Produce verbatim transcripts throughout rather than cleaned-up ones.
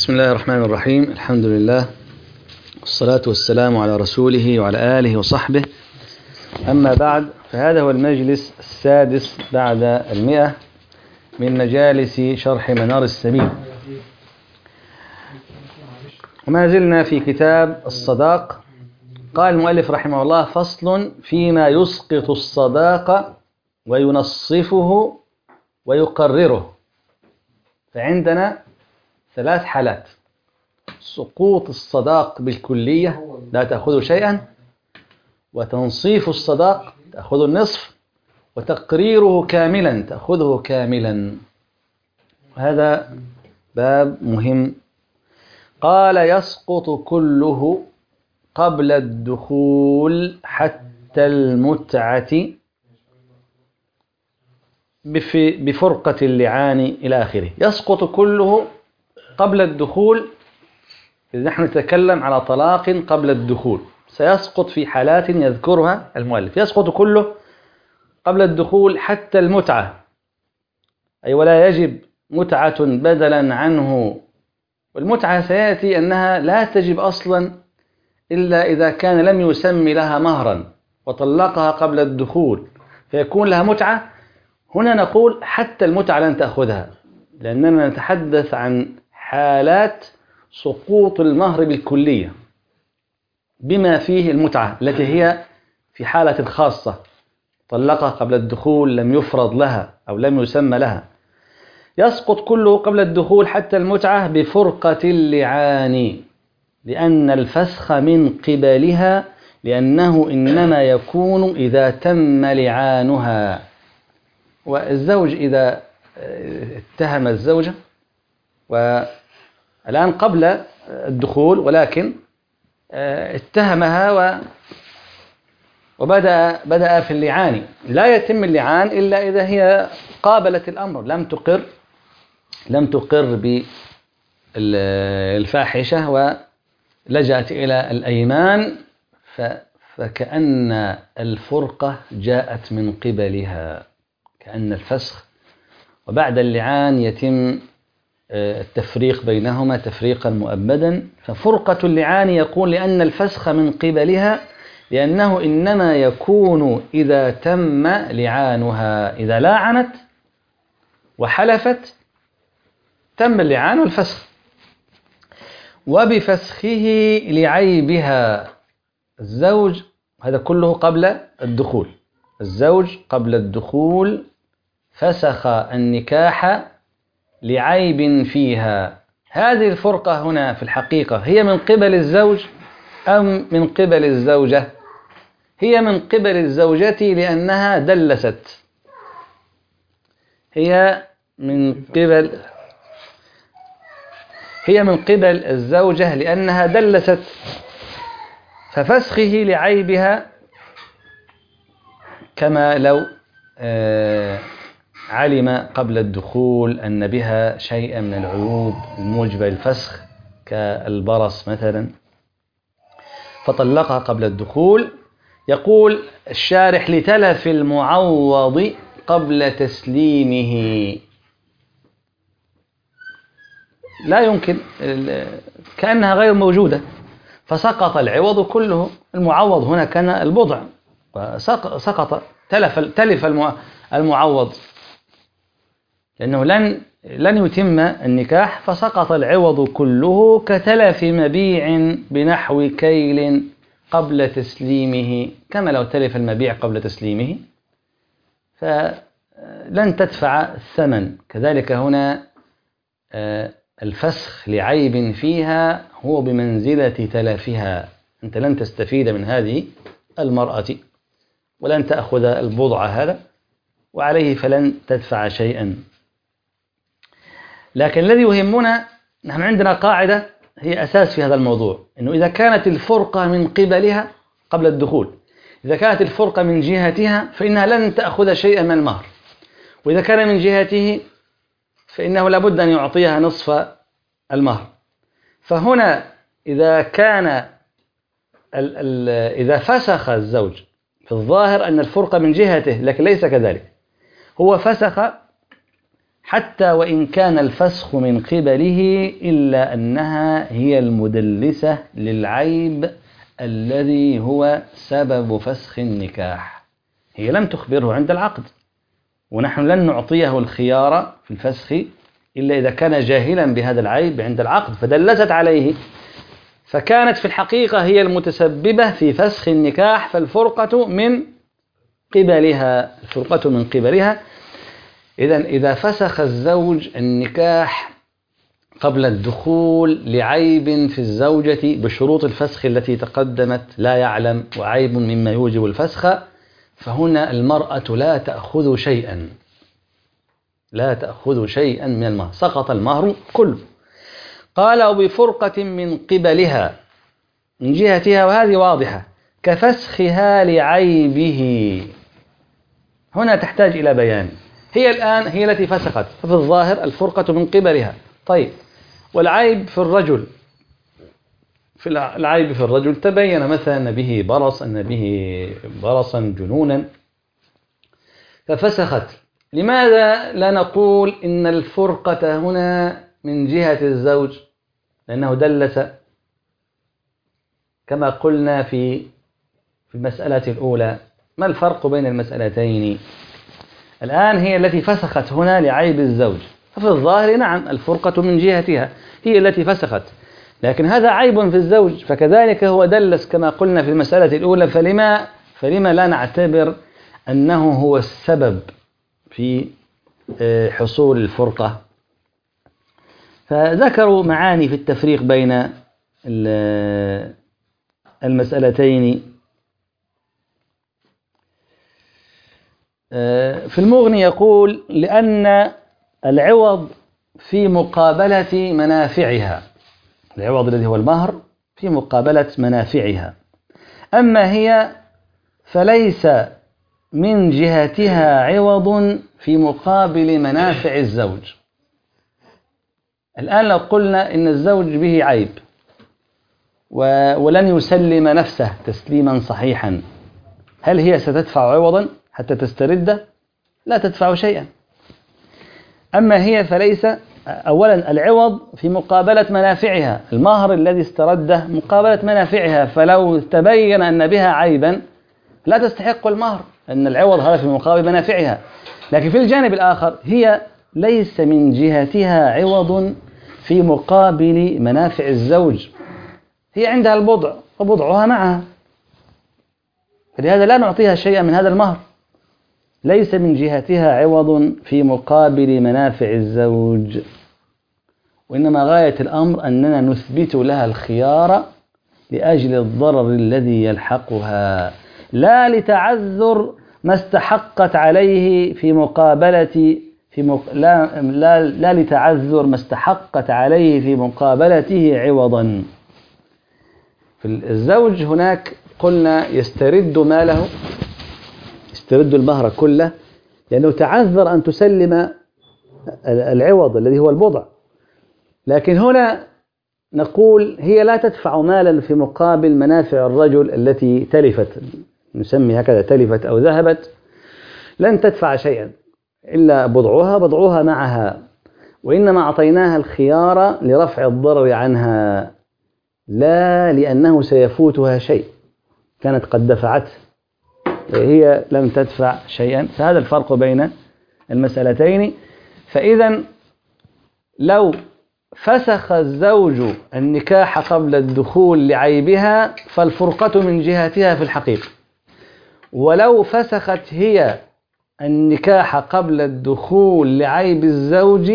بسم الله الرحمن الرحيم. الحمد لله والصلاة والسلام على رسوله وعلى آله وصحبه. أما بعد، فهذا هو المجلس السادس بعد المئة من مجالس شرح منار السبيل، وما زلنا في كتاب الصداق. قال المؤلف رحمه الله: فصل فيما يسقط الصداق وينصفه ويقرره. فعندنا ثلاث حالات: سقوط الصداق بالكلية لا تأخذ شيئا، وتنصيف الصداق تأخذ النصف، وتقريره كاملا تأخذه كاملا. هذا باب مهم. قال: يسقط كله قبل الدخول حتى المتعة بفرقة اللعان إلى آخره. يسقط كله قبل الدخول. إذا نحن نتكلم على طلاق قبل الدخول، سيسقط في حالات يذكرها المؤلف. يسقط كله قبل الدخول حتى المتعة، أي ولا يجب متعة بدلا عنه. والمتعة سيأتي أنها لا تجب أصلا إلا إذا كان لم يسمي لها مهرا وطلقها قبل الدخول فيكون لها متعة. هنا نقول حتى المتعة لن تأخذها، لأننا نتحدث عن حالات سقوط المهر بالكلية بما فيه المتعة التي هي في حالة خاصة، طلقها قبل الدخول، لم يفرض لها أو لم يسمى لها. يسقط كله قبل الدخول حتى المتعة بفرقة اللعان، لأن الفسخ من قبلها، لأنه إنما يكون إذا تم لعانها. والزوج إذا اتهم الزوجة والآن قبل الدخول، ولكن اتهمها و وبدأ بدأ في اللعان، لا يتم اللعان إلا إذا هي قابلت الأمر، لم تقر لم تقر بالفاحشة ولجأت إلى الأيمان، فكأن الفرقة جاءت من قبلها، كأن الفسخ. وبعد اللعان يتم التفريق بينهما تفريقا مؤبدا. ففرقة اللعان يقول لأن الفسخ من قبلها، لأنه إنما يكون إذا تم لعانها. إذا لاعنت وحلفت تم اللعان والفسخ. وبفسخه لعيبها الزوج، هذا كله قبل الدخول. الزوج قبل الدخول فسخ النكاح لعيب فيها. هذه الفرقة هنا في الحقيقة هي من قبل الزوج أم من قبل الزوجة؟ هي من قبل الزوجة، لأنها دلست. هي من قبل هي من قبل الزوجة لأنها دلست. ففسخه لعيبها كما لو آه علم قبل الدخول أن بها شيئا من العيوب الموجبة للفسخ كالبرص مثلا، فطلقها قبل الدخول. يقول الشارح: لتلف المعوض قبل تسليمه. لا يمكن، كأنها غير موجودة، فسقط العوض كله. المعوض هنا كان البضع، سقط تلف تلف المعوض، لأنه لن لن يتم النكاح، فسقط العوض كله كتلف مبيع بنحو كيل قبل تسليمه، كما لو تلف المبيع قبل تسليمه فلن تدفع الثمن. كذلك هنا الفسخ لعيب فيها هو بمنزلة تلفها. أنت لن تستفيد من هذه المرأة ولن تأخذ البضع هذا، وعليه فلن تدفع شيئا. لكن الذي يهمنا، نحن عندنا قاعدة هي أساس في هذا الموضوع، أنه إذا كانت الفرقة من قبلها قبل الدخول، إذا كانت الفرقة من جهتها فإنها لن تأخذ شيئا من المهر، وإذا كان من جهته فإنه لابد أن يعطيها نصف المهر. فهنا إذا كان ال ال إذا فسخ الزوج، في الظاهر أن الفرقة من جهته، لكن ليس كذلك. هو فسخ حتى وإن كان الفسخ من قبله إلا أنها هي المدلسة للعيب الذي هو سبب فسخ النكاح. هي لم تخبره عند العقد، ونحن لن نعطيه الخيار في الفسخ إلا إذا كان جاهلا بهذا العيب عند العقد فدلست عليه، فكانت في الحقيقة هي المتسببة في فسخ النكاح، فالفرقة من قبلها الفرقة من قبلها. إذن إذا فسخ الزوج النكاح قبل الدخول لعيب في الزوجة بشروط الفسخ التي تقدمت، لا يعلم وعيب مما يوجب الفسخ، فهنا المرأة لا تأخذ شيئا، لا تأخذ شيئا من المهر، سقط المهر كله. قال وبفرقة من قبلها من جهتها، وهذه واضحة، كفسخها لعيبه. هنا تحتاج إلى بيان. هي الآن هي التي فسخت، ففي الظاهر الفرقة من قبلها. طيب، والعيب في الرجل، في العيب في الرجل تبين مثلا أن به برص، أن به برصا جنونا، ففسخت. لماذا لا نقول إن الفرقة هنا من جهة الزوج؟ لأنه دلس كما قلنا في في المسألة الأولى. ما الفرق بين المسألتين؟ الآن هي التي فسخت هنا لعيب الزوج، ففي الظاهر نعم الفرقة من جهتها، هي التي فسخت، لكن هذا عيب في الزوج، فكذلك هو دلس كما قلنا في المسألة الأولى. فلما فلما لا نعتبر أنه هو السبب في حصول الفرقة؟ فذكروا معاني في التفريق بين المسألتين. في المغني يقول لأن العوض في مقابلة منافعها، العوض الذي هو المهر في مقابلة منافعها، أما هي فليس من جهتها عوض في مقابل منافع الزوج. الآن لو قلنا إن الزوج به عيب ولن يسلم نفسه تسليما صحيحا، هل هي ستدفع عوضا حتى تسترد؟ لا تدفع شيئا. أما هي فليس، أولا العوض في مقابلة منافعها، المهر الذي استرده مقابلة منافعها، فلو تبين أن بها عيبا لا تستحق المهر، أن العوض هذا في مقابل منافعها. لكن في الجانب الآخر هي ليس من جهتها عوض في مقابل منافع الزوج، هي عندها البضع وبضعها معها، فلهذا لا نعطيها شيئا من هذا المهر. ليس من جهتها عوض في مقابل منافع الزوج، وإنما غاية الأمر أننا نثبت لها الخيار لأجل الضرر الذي يلحقها، لا لتعذر ما استحقت عليه في مقابلة في مق... لا, لا, لا لتعذر ما استحقت عليه في مقابلته عوضا. في الزوج هناك قلنا يسترد ماله، يسترد المهر كله، لأنه تعذر أن تسلم العوض الذي هو البضع. لكن هنا نقول هي لا تدفع مالا في مقابل منافع الرجل التي تلفت، نسمي هكذا تلفت أو ذهبت، لن تدفع شيئا إلا بضعها بضعها معها، وإنما أعطيناها الخيار لرفع الضرر عنها، لا لأنه سيفوتها شيء كانت قد دفعته هي لم تدفع شيئا. فهذا الفرق بين المسألتين. فإذا لو فسخ الزوج النكاح قبل الدخول لعيبها فالفرقة من جهتها في الحقيقة، ولو فسخت هي النكاح قبل الدخول لعيب الزوج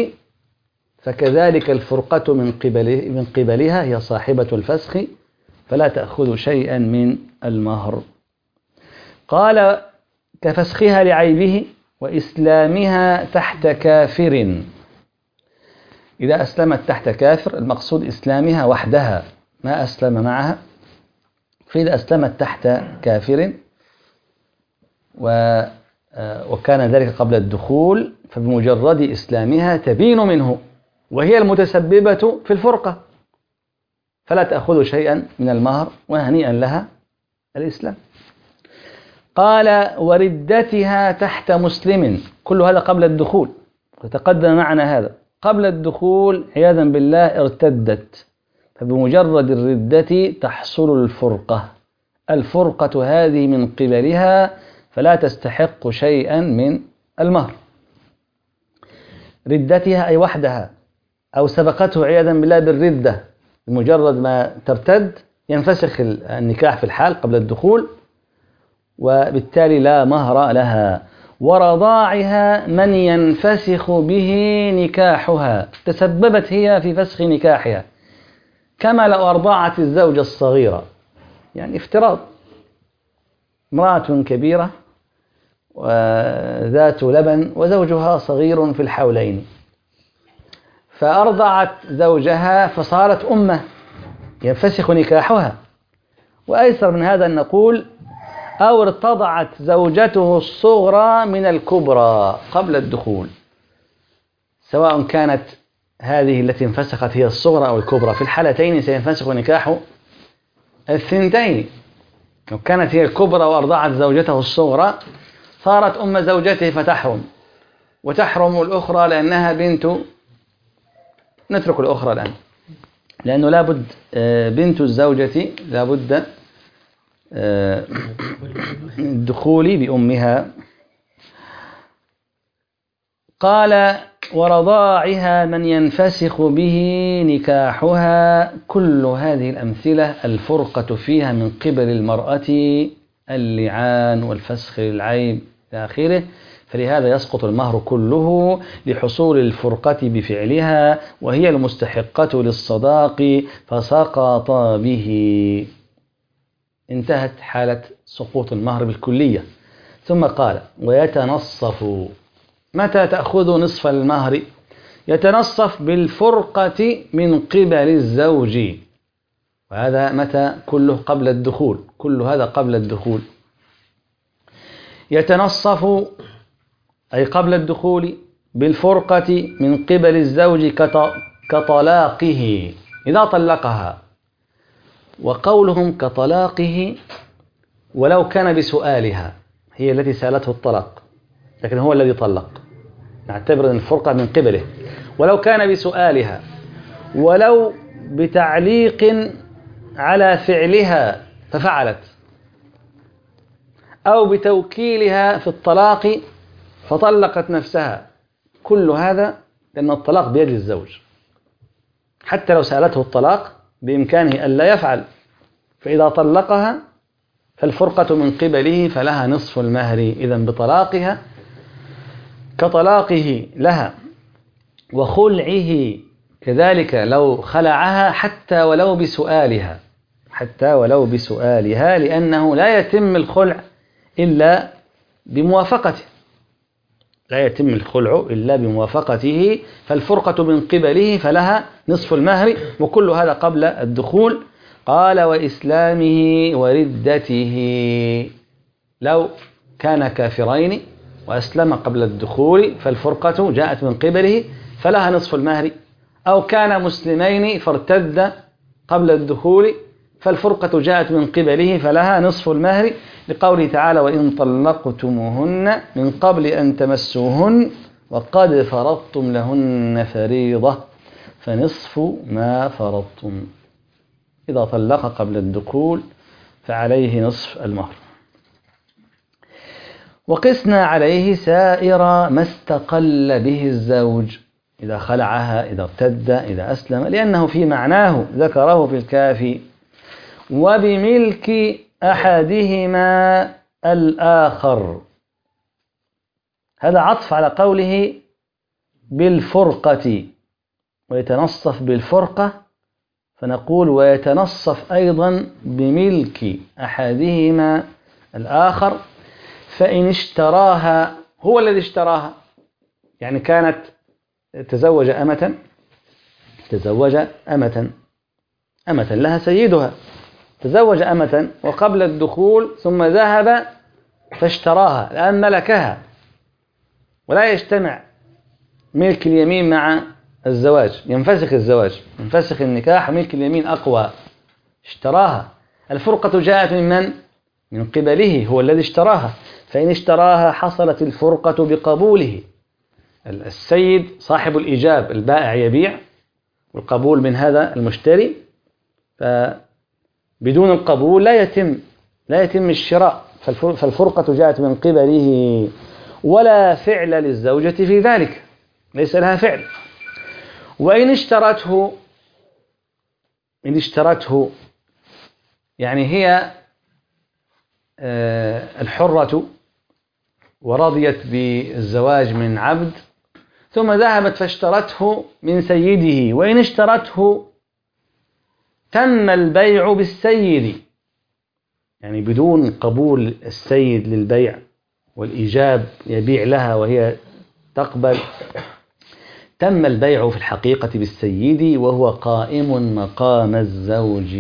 فكذلك الفرقة من قبل من قبلها، هي صاحبة الفسخ، فلا تأخذ شيئا من المهر. قال كفسخها لعيبه وإسلامها تحت كافر. إذا أسلمت تحت كافر المقصود إسلامها وحدها ما أسلم معها، فإذا أسلمت تحت كافر وكان ذلك قبل الدخول فبمجرد إسلامها تبين منه وهي المتسببة في الفرقة، فلا تأخذ شيئا من المهر وهنيئا لها الإسلام. قال وردتها تحت مسلم، كل هذا قبل الدخول، وتقدم معنا هذا. قبل الدخول عياذا بالله ارتدت، فبمجرد الردة تحصل الفرقة. الفرقة هذه من قبلها فلا تستحق شيئا من المهر. ردتها أي وحدها، أو سبقته عياذا بالله بالردة، بمجرد ما ترتد ينفسخ النكاح في الحال قبل الدخول، وبالتالي لا مهر لها. ورضاعها من ينفسخ به نكاحها، تسببت هي في فسخ نكاحها، كما لو أرضعت الزوجة الصغيرة. يعني افتراض امرأة كبيرة وذات لبن وزوجها صغير في الحولين، فأرضعت زوجها فصارت أمه، ينفسخ نكاحها. وأيسر من هذا أن نقول أو ارتضعت زوجته الصغرى من الكبرى قبل الدخول، سواء كانت هذه التي انفسخت هي الصغرى أو الكبرى، في الحالتين سينفسخ نكاح الثنتين. لو كانت هي الكبرى وأرضعت زوجته الصغرى صارت أم زوجته فتحرم، وتحرم الأخرى لأنها بنت. نترك الأخرى الآن، لأنه لابد بنت الزوجة لابد الدخول بأمها. قال ورضاعها من ينفسخ به نكاحها. كل هذه الأمثلة الفرقة فيها من قبل المرأة، اللعان والفسخ للعيب إلى آخره، فلهذا يسقط المهر كله لحصول الفرقة بفعلها، وهي المستحقة للصداق فسقط به. انتهت حالة سقوط المهر بالكلية. ثم قال ويتنصف. متى تأخذ نصف المهر؟ يتنصف بالفرقة من قبل الزوج، وهذا متى؟ كله قبل الدخول، كل هذا قبل الدخول. يتنصف أي قبل الدخول بالفرقة من قبل الزوج كطلاقه إذا طلقها. وقولهم كطلاقه ولو كان بسؤالها، هي التي سألته الطلاق لكن هو الذي طلق، نعتبر أن الفرقة من قبله. ولو كان بسؤالها، ولو بتعليق على فعلها ففعلت، أو بتوكيلها في الطلاق فطلقت نفسها، كل هذا لأن الطلاق بيد الزوج. حتى لو سألته الطلاق بإمكانه ألا يفعل، فإذا طلقها فالفرقة من قبله فلها نصف المهر إذن بطلاقها كطلاقه لها. وخلعه كذلك لو خلعها حتى ولو بسؤالها، حتى ولو بسؤالها، لأنه لا يتم الخلع إلا بموافقته، لا يتم الخلع إلا بموافقته، فالفرقة من قبله فلها نصف المهر، وكل هذا قبل الدخول. قال وإسلامه وردته. لو كان كافرين وأسلم قبل الدخول فالفرقة جاءت من قبله فلها نصف المهر، أو كان مسلمين فارتد قبل الدخول فالفرقة جاءت من قبله فلها نصف المهر، لقوله تعالى وإن طلقتموهن من قبل أن تمسوهن وقد فرضتم لهن فريضة فنصف ما فرضتم. إذا طلق قبل الدخول فعليه نصف المهر. وقسنا عليه سائر ما استقل به الزوج، إذا خلعها، إذا ارتد، إذا أسلم، لأنه في معناه ذكره في الكافي. وبملك أحدهما الآخر، هذا عطف على قوله بالفرقة، ويتنصف بالفرقة، فنقول ويتنصف أيضا بملك أحدهما الآخر. فإن اشتراها، هو الذي اشتراها، يعني كانت تزوج أمة، تزوج أمة أمة لها سيدها، تزوج أمة وقبل الدخول ثم ذهب فاشتراها، الآن ملكها، ولا يجتمع ملك اليمين مع الزواج، ينفسخ الزواج، ينفسخ النكاح، ملك اليمين أقوى. اشتراها، الفرقة جاءت من من؟ من قبله، هو الذي اشتراها. فإن اشتراها حصلت الفرقة بقبوله، السيد صاحب الإيجاب، البائع يبيع والقبول من هذا المشتري، فبدون القبول لا يتم لا يتم الشراء، فالفرقة جاءت من قبله، ولا فعل للزوجة في ذلك، ليس لها فعل. وإن اشترته إن اشترته يعني هي الحرة ورضيت بالزواج من عبد، ثم ذهبت فاشترته من سيده، وإن اشترته تم البيع بالسيد، يعني بدون قبول السيد للبيع والإيجاب يبيع لها وهي تقبل، تم البيع في الحقيقة بالسيد وهو قائم مقام الزوج،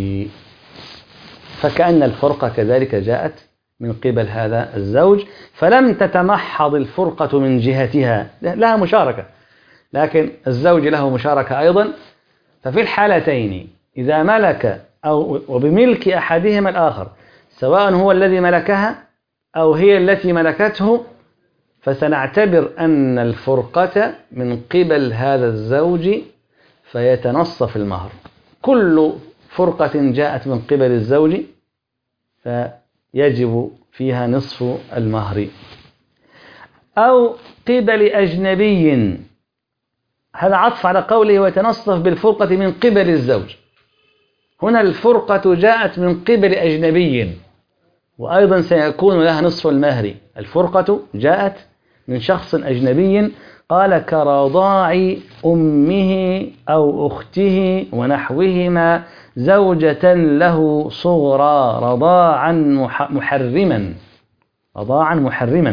فكأن الفرقة كذلك جاءت من قبل هذا الزوج، فلم تتمحض الفرقة من جهتها، لها مشاركة لكن الزوج له مشاركة أيضا. ففي الحالتين إذا ملك أو وبملك أحدهما الآخر، سواء هو الذي ملكها أو هي التي ملكته، فسنعتبر أن الفرقة من قبل هذا الزوج فيتنصف المهر. كل فرقة جاءت من قبل الزوج فيجب فيها نصف المهر. أو قبل أجنبي، هذا عطف على قوله ويتنصف بالفرقة من قبل الزوج، هنا الفرقة جاءت من قبل أجنبي وأيضا سيكون لها نصف المهر. الفرقة جاءت من شخص أجنبي، قال كرضاع أمه أو أخته ونحوهما زوجة له صغرى رضاعا محرما رضاعا محرما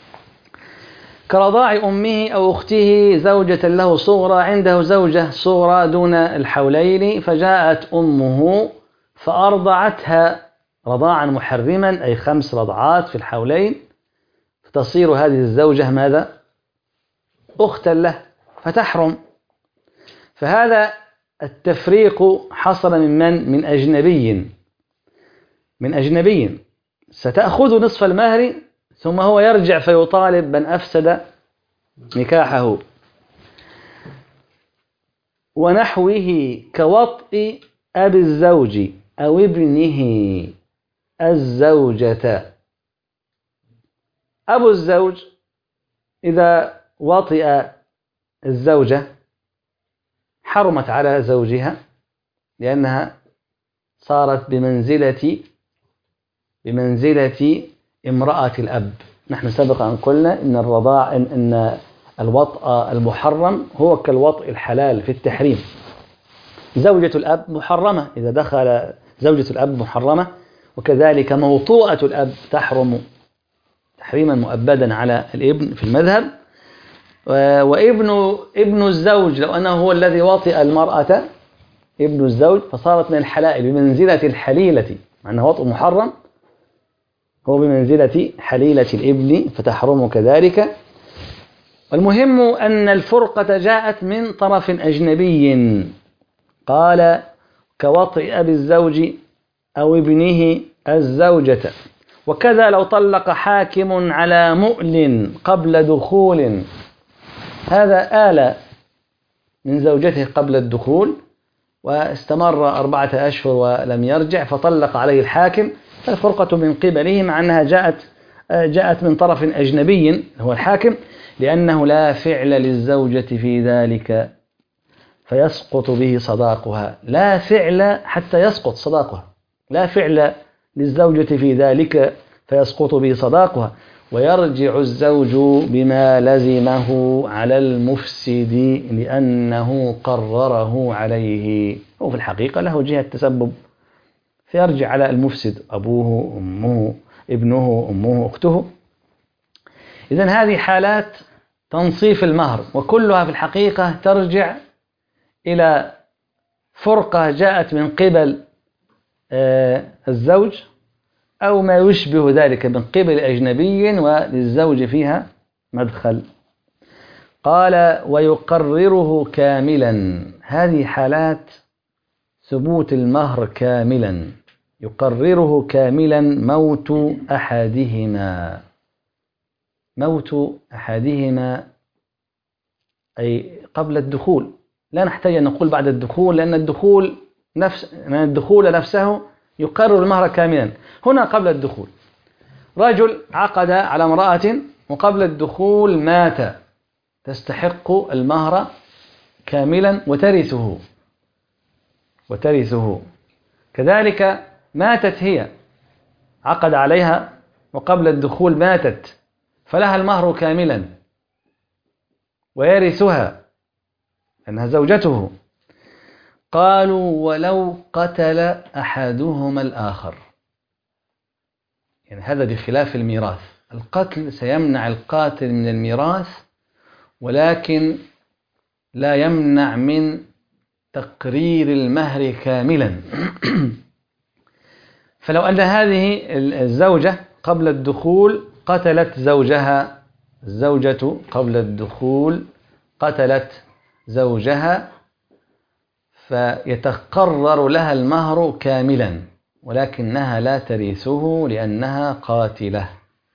كرضاع أمه أو أخته زوجة له صغرى، عنده زوجة صغرى دون الحولين، فجاءت أمه فأرضعتها رضاعا محرما، أي خمس رضعات في الحولين، فتصير هذه الزوجة ماذا؟ أختا له فتحرم. فهذا التفريق حصل من من؟ من أجنبي من أجنبي ستأخذ نصف المهر، ثم هو يرجع فيطالب من أفسد نكاحه. ونحوه كوطء أبي الزوج أو ابنه الزوجة. أبو الزوج إذا وطئ الزوجة حرمت على زوجها، لأنها صارت بمنزلة بمنزلة امرأة الأب. نحن سبق أن قلنا إن الرضاع إن, إن الوطء المحرم هو كالوطء الحلال في التحريم. زوجة الأب محرمة، إذا دخل زوجة الأب محرمة، وكذلك موطوءة الأب تحرم تحريما مؤبدا على الابن في المذهب. وابن ابن الزوج لو أنه هو الذي وطئ المرأة، ابن الزوج فصارت من الحلائل بمنزلة الحليلة، مع أنه وطء محرم هو بمنزلة حليلة الابن فتحرم كذلك. والمهم أن الفرقة جاءت من طرف أجنبي، قال كوطئ أبي الزوج أو ابنه الزوجة. وكذا لو طلق حاكم على مؤل قبل دخول، هذا آل من زوجته قبل الدخول واستمر أربعة أشهر ولم يرجع فطلق عليه الحاكم، فالفرقة من قبله، مع أنها جاءت جاءت من طرف أجنبي هو الحاكم، لأنه لا فعل للزوجة في ذلك فيسقط به صداقها. لا فعل حتى يسقط صداقها، لا فعل للزوجة في ذلك فيسقط به صداقها، ويرجع الزوج بما لزمه على المفسد لأنه قرره عليه. هو في الحقيقة له جهة تسبب، فيرجع على المفسد أبوه أمه ابنه أمه أخته. إذن هذه حالات تنصيف المهر، وكلها في الحقيقة ترجع إلى فرقة جاءت من قبل الزوج أو ما يشبه ذلك من قبل أجنبي وللزوج فيها مدخل. قال ويقرره كاملا، هذه حالات ثبوت المهر كاملا. يقرره كاملا موت أحدهما، موت أحدهما أي قبل الدخول، لا نحتاج أن نقول بعد الدخول، لأن الدخول نفس لأن الدخول نفسه يقرر المهر كاملا. هنا قبل الدخول، رجل عقد على امرأة وقبل الدخول مات، تستحق المهر كاملا وترثه وترثه كذلك ماتت هي، عقد عليها وقبل الدخول ماتت، فلها المهر كاملا ويرثها أنها زوجته. قالوا ولو قتل أحدهما الآخر، يعني هذا بخلاف الميراث. القتل سيمنع القاتل من الميراث، ولكن لا يمنع من تقرير المهر كاملا. فلو أن هذه الزوجة قبل الدخول قتلت زوجها، الزوجة قبل الدخول قتلت زوجها، فيتقرر لها المهر كاملا، ولكنها لا ترثه لأنها قاتلة.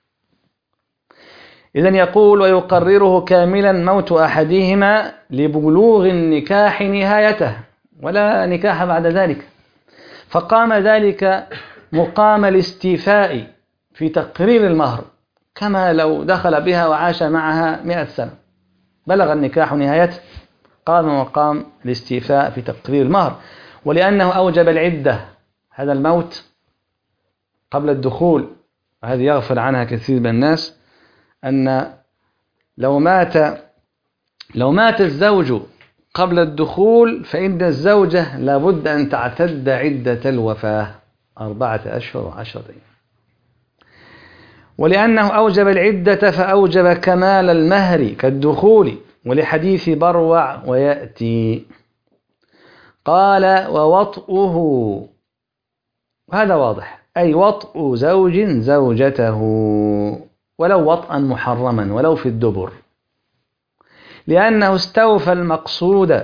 إذن يقول ويقرره كاملا موت أحدهما لبلوغ النكاح نهايته، ولا نكاح بعد ذلك، فقام ذلك مقام الاستيفاء في تقرير المهر، كما لو دخل بها وعاش معها مئة سنة، بلغ النكاح نهايته، قام مقام الاستيفاء في تقرير المهر. ولأنه أوجب العدة، هذا الموت قبل الدخول، وهذه يغفل عنها كثير من الناس، أن لو مات لو مات الزوج قبل الدخول فإن الزوجة لابد أن تعتد عدة الوفاة أربعة أشهر وعشرة أيام. ولأنه أوجب العدة فأوجب كمال المهر كالدخول، ولحديث بروع ويأتي. قال ووطئه، هذا واضح، أي وطئ زوج زوجته، ولو وطئا محرما ولو في الدبر، لأنه استوفى المقصود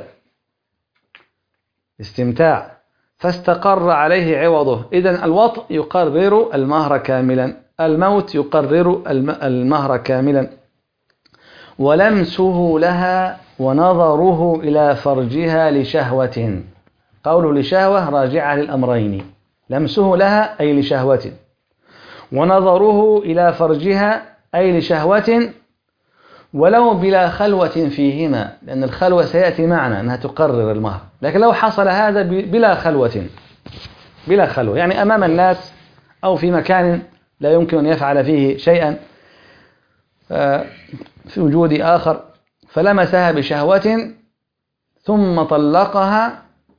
استمتاع فاستقر عليه عوضه. إذن الوطء يقرر المهر كاملا، الموت يقرر المهر كاملا. ولمسه لها ونظره إلى فرجها لشهوة، قوله لشهوة راجعة للأمرين، لمسه لها أي لشهوة، ونظره إلى فرجها أي لشهوة، ولو بلا خلوة فيهما، لأن الخلوة سيأتي معنا أنها تقرر المهر، لكن لو حصل هذا بلا خلوة، بلا خلوة يعني أمام الناس أو في مكان لا يمكن أن يفعل فيه شيئا في وجود آخر، فلمسها بشهوة ثم طلقها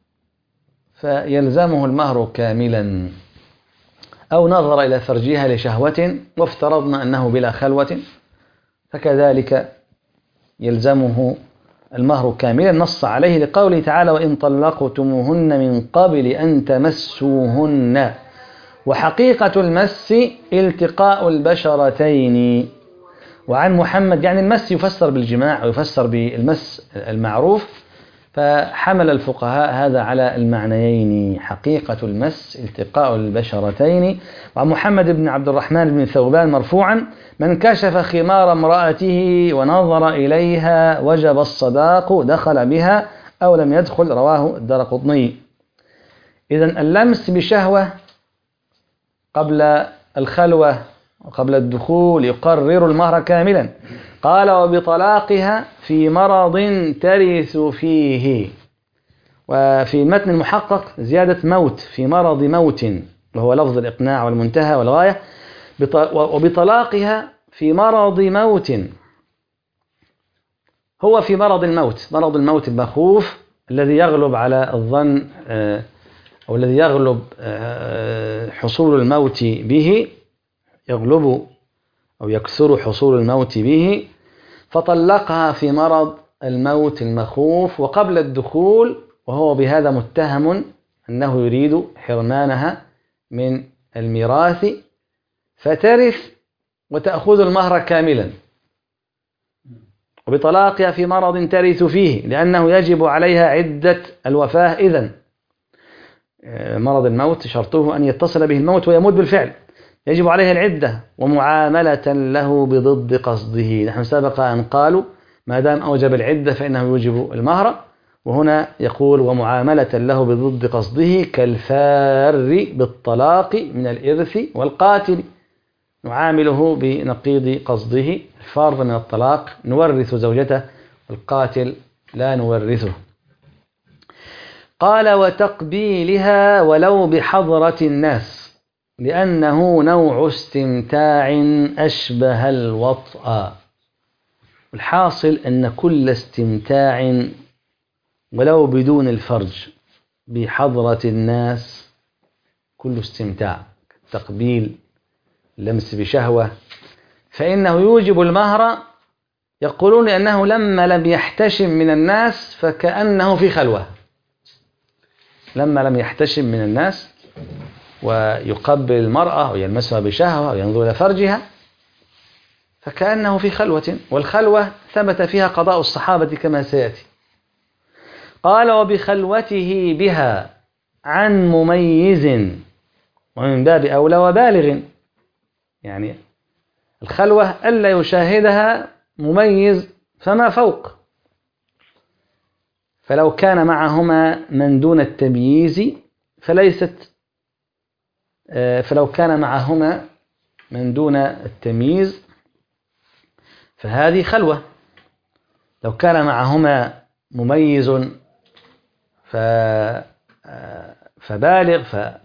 فيلزمه المهر كاملا، أو نظر إلى فرجها لشهوة وافترضنا أنه بلا خلوة فكذلك يلزمه المهر كاملا، نص عليه لقوله تعالى وإن طلقتموهن من قبل أن تمسوهن. وحقيقة المس التقاء البشرتين. وعن محمد، يعني المس يفسر بالجماع ويفسر بالمس المعروف، فحمل الفقهاء هذا على المعنيين، حقيقة المس التقاء البشرتين. وعن محمد بن عبد الرحمن بن ثوبان مرفوعا من كشف خمار امرأته ونظر إليها وجب الصداق دخل بها أو لم يدخل، رواه الدارقطني. إذن اللمس بشهوة قبل الخلوة وقبل الدخول يقرر المهر كاملا. قال وبطلاقها في مرض ترث فيه، وفي متن المحقق زيادة موت في مرض موت، وهو لفظ الإقناع والمنتهى والغاية. وبطلاقها في مرض موت، هو في مرض الموت، مرض الموت المخوف الذي يغلب على الظن أو الذي يغلب حصول الموت به، يغلب أو يكثر حصول الموت به، فطلقها في مرض الموت المخوف وقبل الدخول، وهو بهذا متهم أنه يريد حرمانها من الميراث، فترث وتأخذ المهر كاملا. وبطلاقها في مرض ترث فيه، لأنه يجب عليها عدة الوفاة. إذن مرض الموت شرطه أن يتصل به الموت ويموت بالفعل، يجب عليها العدة ومعاملة له بضد قصده. نحن سبق أن قالوا ما دام أوجب العدة فإنه يوجب المهر. وهنا يقول ومعاملة له بضد قصده كالفار بالطلاق من الإرث والقاتل، نعامله بنقيض قصده. الفار من الطلاق نورث زوجته، والقاتل لا نورثه. قال وتقبيلها ولو بحضرة الناس لأنه نوع استمتاع أشبه الوطأ. الحاصل أن كل استمتاع ولو بدون الفرج بحضرة الناس كل استمتاع، تقبيل، لمس بشهوة، فإنه يوجب المهر. يقولون أنه لما لم يحتشم من الناس فكأنه في خلوة، لما لم يحتشم من الناس ويقبل المرأة أو يلمسها بشهوة أو ينظر إلى فرجها فكأنه في خلوة، والخلوة ثبت فيها قضاء الصحابة كما سيأتي. قال وبخلوته بها عن مميز، ومن باب أولى وبالغ، يعني الخلوة ألا يشاهدها مميز فما فوق. فلو كان معهما من دون التمييز فليست، فلو كان معهما من دون التمييز فهذه خلوة. لو كان معهما مميز فبالغ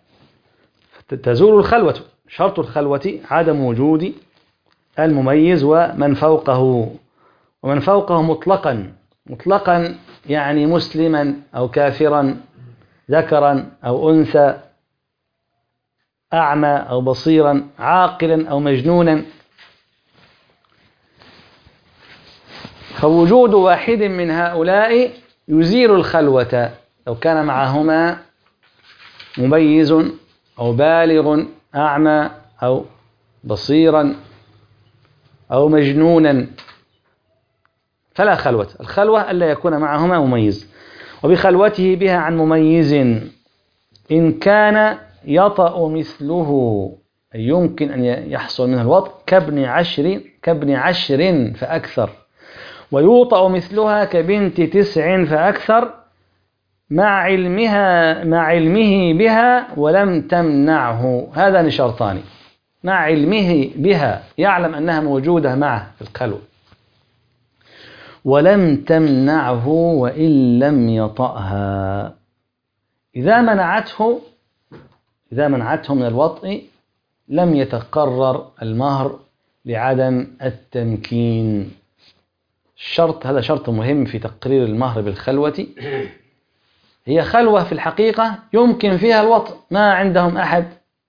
فتزول الخلوة. شرط الخلوة عدم وجود المميز ومن فوقه، ومن فوقه مطلقا مطلقا يعني مسلما أو كافرا، ذكرا أو أنثى، أعمى أو بصيرا، عاقلا أو مجنونا. فوجود واحد من هؤلاء يزيل الخلوة. لو كان معهما مميز أو بالغ أعمى أو بصيرا أو مجنونا فلا خلوة. الخلوة ألا يكون معهما مميز. وبخلوته بها عن مميز إن كان يطأ مثله، أي يمكن أن يحصل منه الوطء كابن عشر كابن عشر فأكثر، ويوطأ مثلها كبنت تسع فأكثر، مع علمها مع علمه بها ولم تمنعه. هذان شرطان: مع علمه بها، يعلم أنها موجودة معه في الخلوة، ولم تمنعه وإن لم يطأها. إذا منعته إذا منعته من الوطء لم يتقرر المهر لعدم التمكين. الشرط هذا شرط مهم في تقرير المهر بالخلوة. هي خلوة في الحقيقة يمكن فيها الوطء، ما عندهم أحد،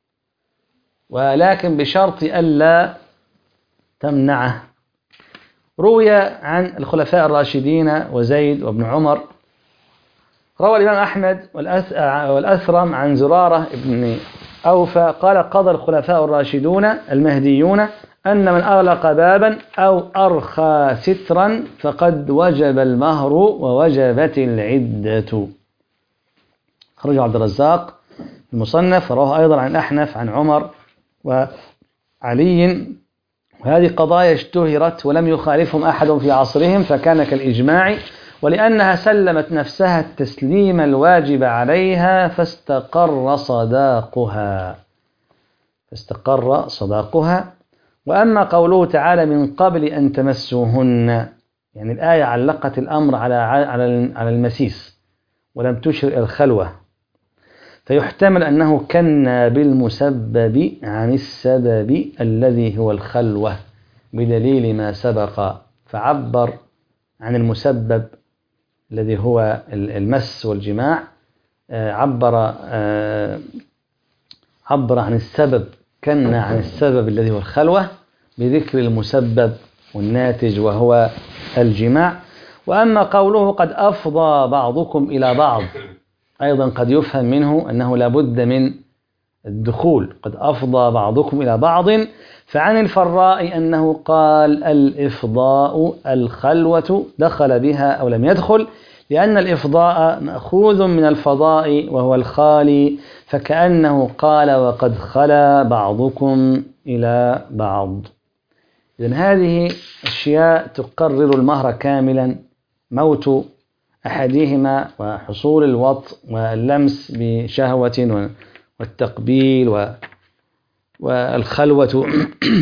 ولكن بشرط ألا تمنعه. روي عن الخلفاء الراشدين وزيد وابن عمر، روى الإمام أحمد والأثرم عن زرارة بن أوفى قال قضى الخلفاء الراشدون المهديون أن من أغلق بابا أو أرخى سترا فقد وجب المهر ووجبت العدة. خرج عبد الرزاق المصنف، رواه أيضا عن أحنف عن عمر وعلي. وهذه قضايا اشتهرت ولم يخالفهم أحد في عصرهم فكان كالإجماع، ولأنها سلمت نفسها التسليم الواجب عليها فاستقر صداقها فاستقر صداقها. وأما قوله تعالى من قبل أن تمسوهن، يعني الآية علقت الأمر على على المسيس ولم تشر الخلوة، فيحتمل أنه كنا بالمسبب عن السبب الذي هو الخلوة بدليل ما سبق، فعبر عن المسبب الذي هو المس والجماع، عبر عبر عن السبب، كنا عن السبب الذي هو الخلوة بذكر المسبب والناتج وهو الجماع. وأما قوله قد أفضى بعضكم إلى بعض، أيضا قد يفهم منه أنه لا بد من الدخول، قد أفضى بعضكم إلى بعض. فعن الفراء أنه قال الإفضاء الخلوة دخل بها أو لم يدخل، لأن الإفضاء مأخوذ من الفضاء وهو الخالي، فكأنه قال وقد خلا بعضكم إلى بعض. إذن هذه أشياء تقرر المهر كاملا: موت أحدهما، وحصول الوطء واللمس بشهوة، والتقبيل والخلوة.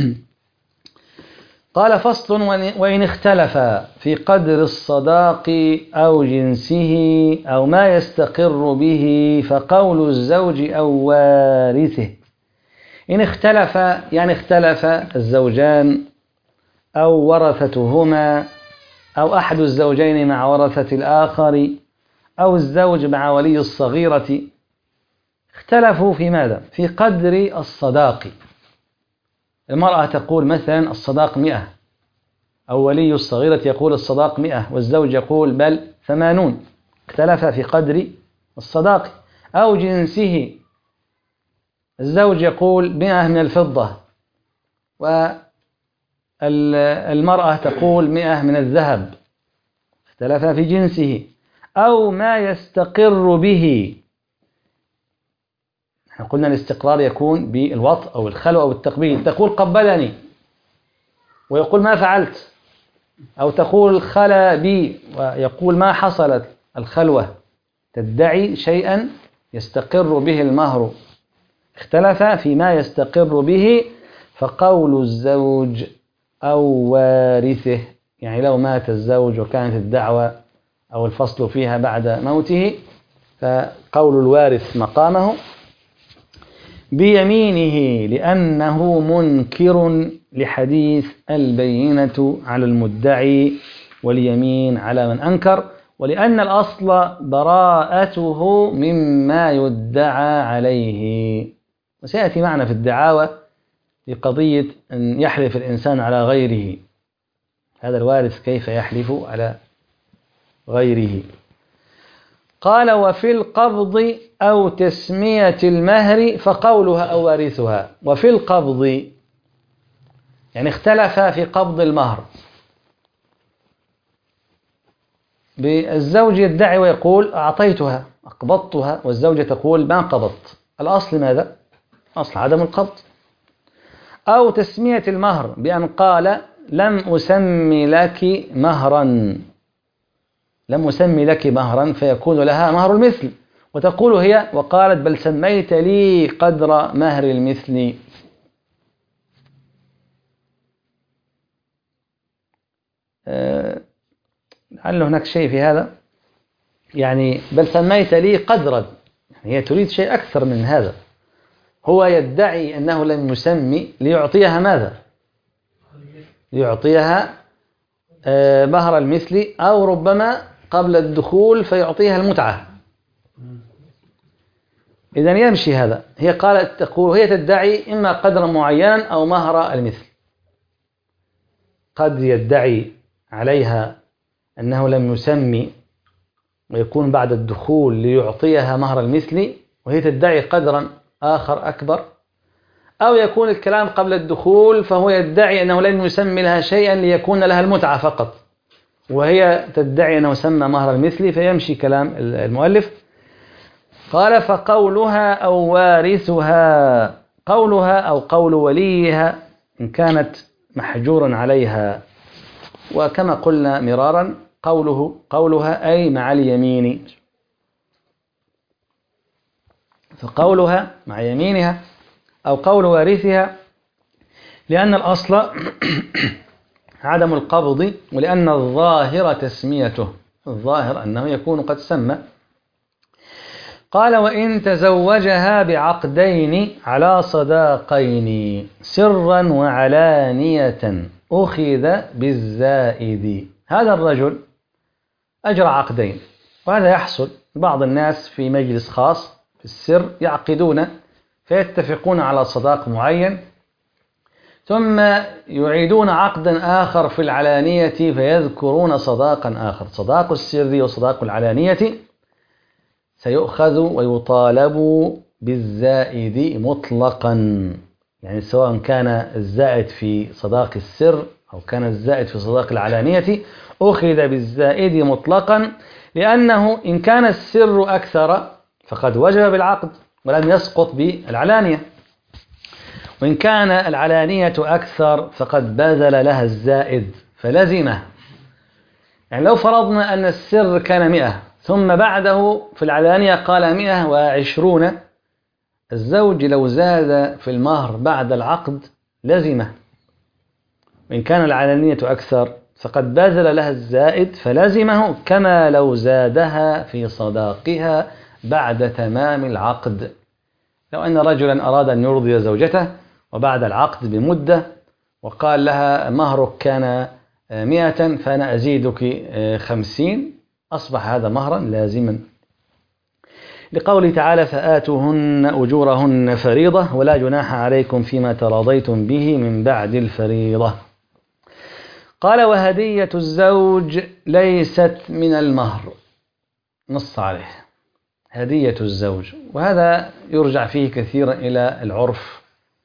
قال: فصل: وإن اختلف في قدر الصداق أو جنسه أو ما يستقر به فقول الزوج أو وارثه. إن اختلف يعني اختلف الزوجان أو ورثتهما، أو أحد الزوجين مع ورثة الآخر، أو الزوج مع ولي الصغيرة، اختلفوا في ماذا؟ في قدر الصداق. المرأة تقول مثلا الصداق مئة، أو ولي الصغيرة يقول الصداق مئة، والزوج يقول بل ثمانون. اختلف في قدر الصداق. أو جنسه، الزوج يقول مئة من الفضة، والمرأة تقول مئة من الذهب. اختلف في جنسه. أو ما يستقر به، احنا قلنا الاستقرار يكون بالوطء أو الخلوة أو التقبيل. تقول قبلني، ويقول ما فعلت، أو تقول خلا بي، ويقول ما حصلت الخلوة، تدعي شيئا يستقر به المهر. اختلف فيما يستقر به فقول الزوج أو وارثه، يعني لو مات الزوج وكانت الدعوة أو الفصل فيها بعد موته، فقول الوارث مقامه بيمينه، لأنه منكر لحديث البينة على المدعي واليمين على من أنكر، ولأن الأصل براءته مما يدعى عليه. وسيأتي معنا في الدعاوى في قضية أن يحلف الإنسان على غيره، هذا الوارث كيف يحلف على غيره. قال: وفي القبض أو تسمية المهر فقولها أو وارثها. وفي القبض يعني اختلف في قبض المهر. الزوج يدعي ويقول أعطيتها، أقبضتها، والزوجة تقول ما قبضت. الأصل ماذا؟ أصل عدم القبض. أو تسمية المهر بأن قال لم أسمي لك مهرا، لم أسمي لك مهرا، فيكون لها مهر المثل، وتقول هي وقالت بل سميت لي قدر مهر المثل. لعل هناك شيء في هذا، يعني بل سميت لي قدرا، يعني هي تريد شيء أكثر من هذا. هو يدعي أنه لم يسمي ليعطيها ماذا؟ ليعطيها مهر المثل، أو ربما قبل الدخول فيعطيها المتعة. إذن يمشي هذا. هي قالت تقول، هي تدعي إما قدرا معينا أو مهر المثل. قد يدعي عليها أنه لم يسمي ويكون بعد الدخول ليعطيها مهر المثل، وهي تدعي قدرا آخر أكبر. أو يكون الكلام قبل الدخول، فهو يدعي أنه لم يسمي لها شيئا ليكون لها المتعة فقط، وهي تدعي أنه سمى مهر المثل، فيمشي كلام المؤلف. قال: فقولها أو وارثها. قولها أو قول وليها إن كانت محجورا عليها، وكما قلنا مرارا قوله قولها أي مع اليمين، فقولها مع يمينها، أو قول وارثها، لأن الأصل عدم القبض، ولأن الظاهر تسميته، الظاهر أنه يكون قد سمى. قال: وإن تزوجها بعقدين على صداقين سرا وعلانية أخذ بالزائد. هذا الرجل أجرى عقدين، وهذا يحصل بعض الناس في مجلس خاص في السر يعقدون، فيتفقون على صداق معين، ثم يعيدون عقدا آخر في العلانية فيذكرون صداقا آخر. صداق السر وصداق العلانية سيؤخذ ويطالب بالزائد مطلقا، يعني سواء كان الزائد في صداق السر أو كان الزائد في صداق العلانية أخذ بالزائد مطلقا، لأنه إن كان السر أكثر فقد وجب بالعقد ولم يسقط بالعلانية. وإن كان العلانية أكثر فقد بذل لها الزائد فلزمه. يعني لو فرضنا أن السر كان مئة ثم بعده في العلانية قال مئة وعشرون، الزوج لو زاد في المهر بعد العقد لزمه. وإن كان العلانية أكثر فقد بذل لها الزائد فلزمه، كما لو زادها في صداقها بعد تمام العقد. لو أن رجلا أراد أن يرضي زوجته وبعد العقد بمدة وقال لها مهرك كان مئة فأنا أزيدك خمسين، أصبح هذا مهرا لازما، لقوله تعالى فآتوهن أجورهن فريضة ولا جناح عليكم فيما تراضيتم به من بعد الفريضة. قال وهدية الزوج ليست من المهر، نص عليه هدية الزوج، وهذا يرجع فيه كثيرا إلى العرف.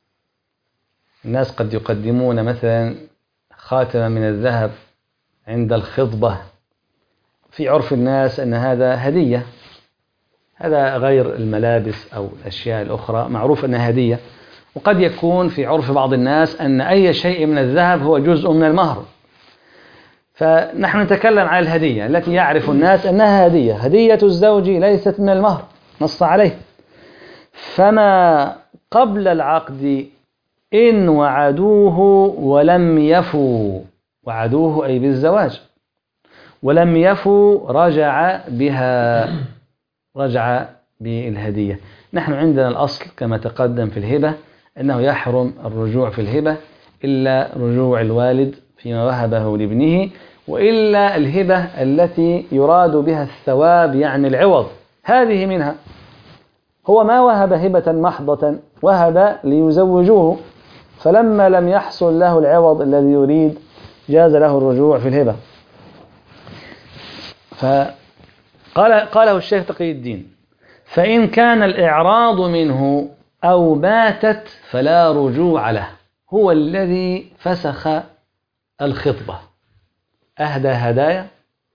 الناس قد يقدمون مثلا خاتما من الذهب عند الخطبة، في عرف الناس أن هذا هدية، هذا غير الملابس أو الأشياء الأخرى، معروف أنها هدية. وقد يكون في عرف بعض الناس أن أي شيء من الذهب هو جزء من المهر، فنحن نتكلم عن الهدية التي يعرف الناس أنها هدية. هدية الزوج ليست من المهر، نص عليه. فما قبل العقد إن وعدوه ولم يفوا، وعدوه أي بالزواج، ولم يفوا رجع بها، رجع بالهدية. نحن عندنا الأصل كما تقدم في الهبة أنه يحرم الرجوع في الهبة إلا رجوع الوالد فيما وهبه لابنه، وإلا الهبة التي يراد بها الثواب يعني العوض، هذه منها. هو ما وهب هبة محضة، وهب ليزوجوه، فلما لم يحصل له العوض الذي يريد جاز له الرجوع في الهبة. فقال قاله الشيخ تقي الدين فإن كان الإعراض منه أو باتت فلا رجوع له. هو الذي فسخ الخطبة، أهدى هدايا،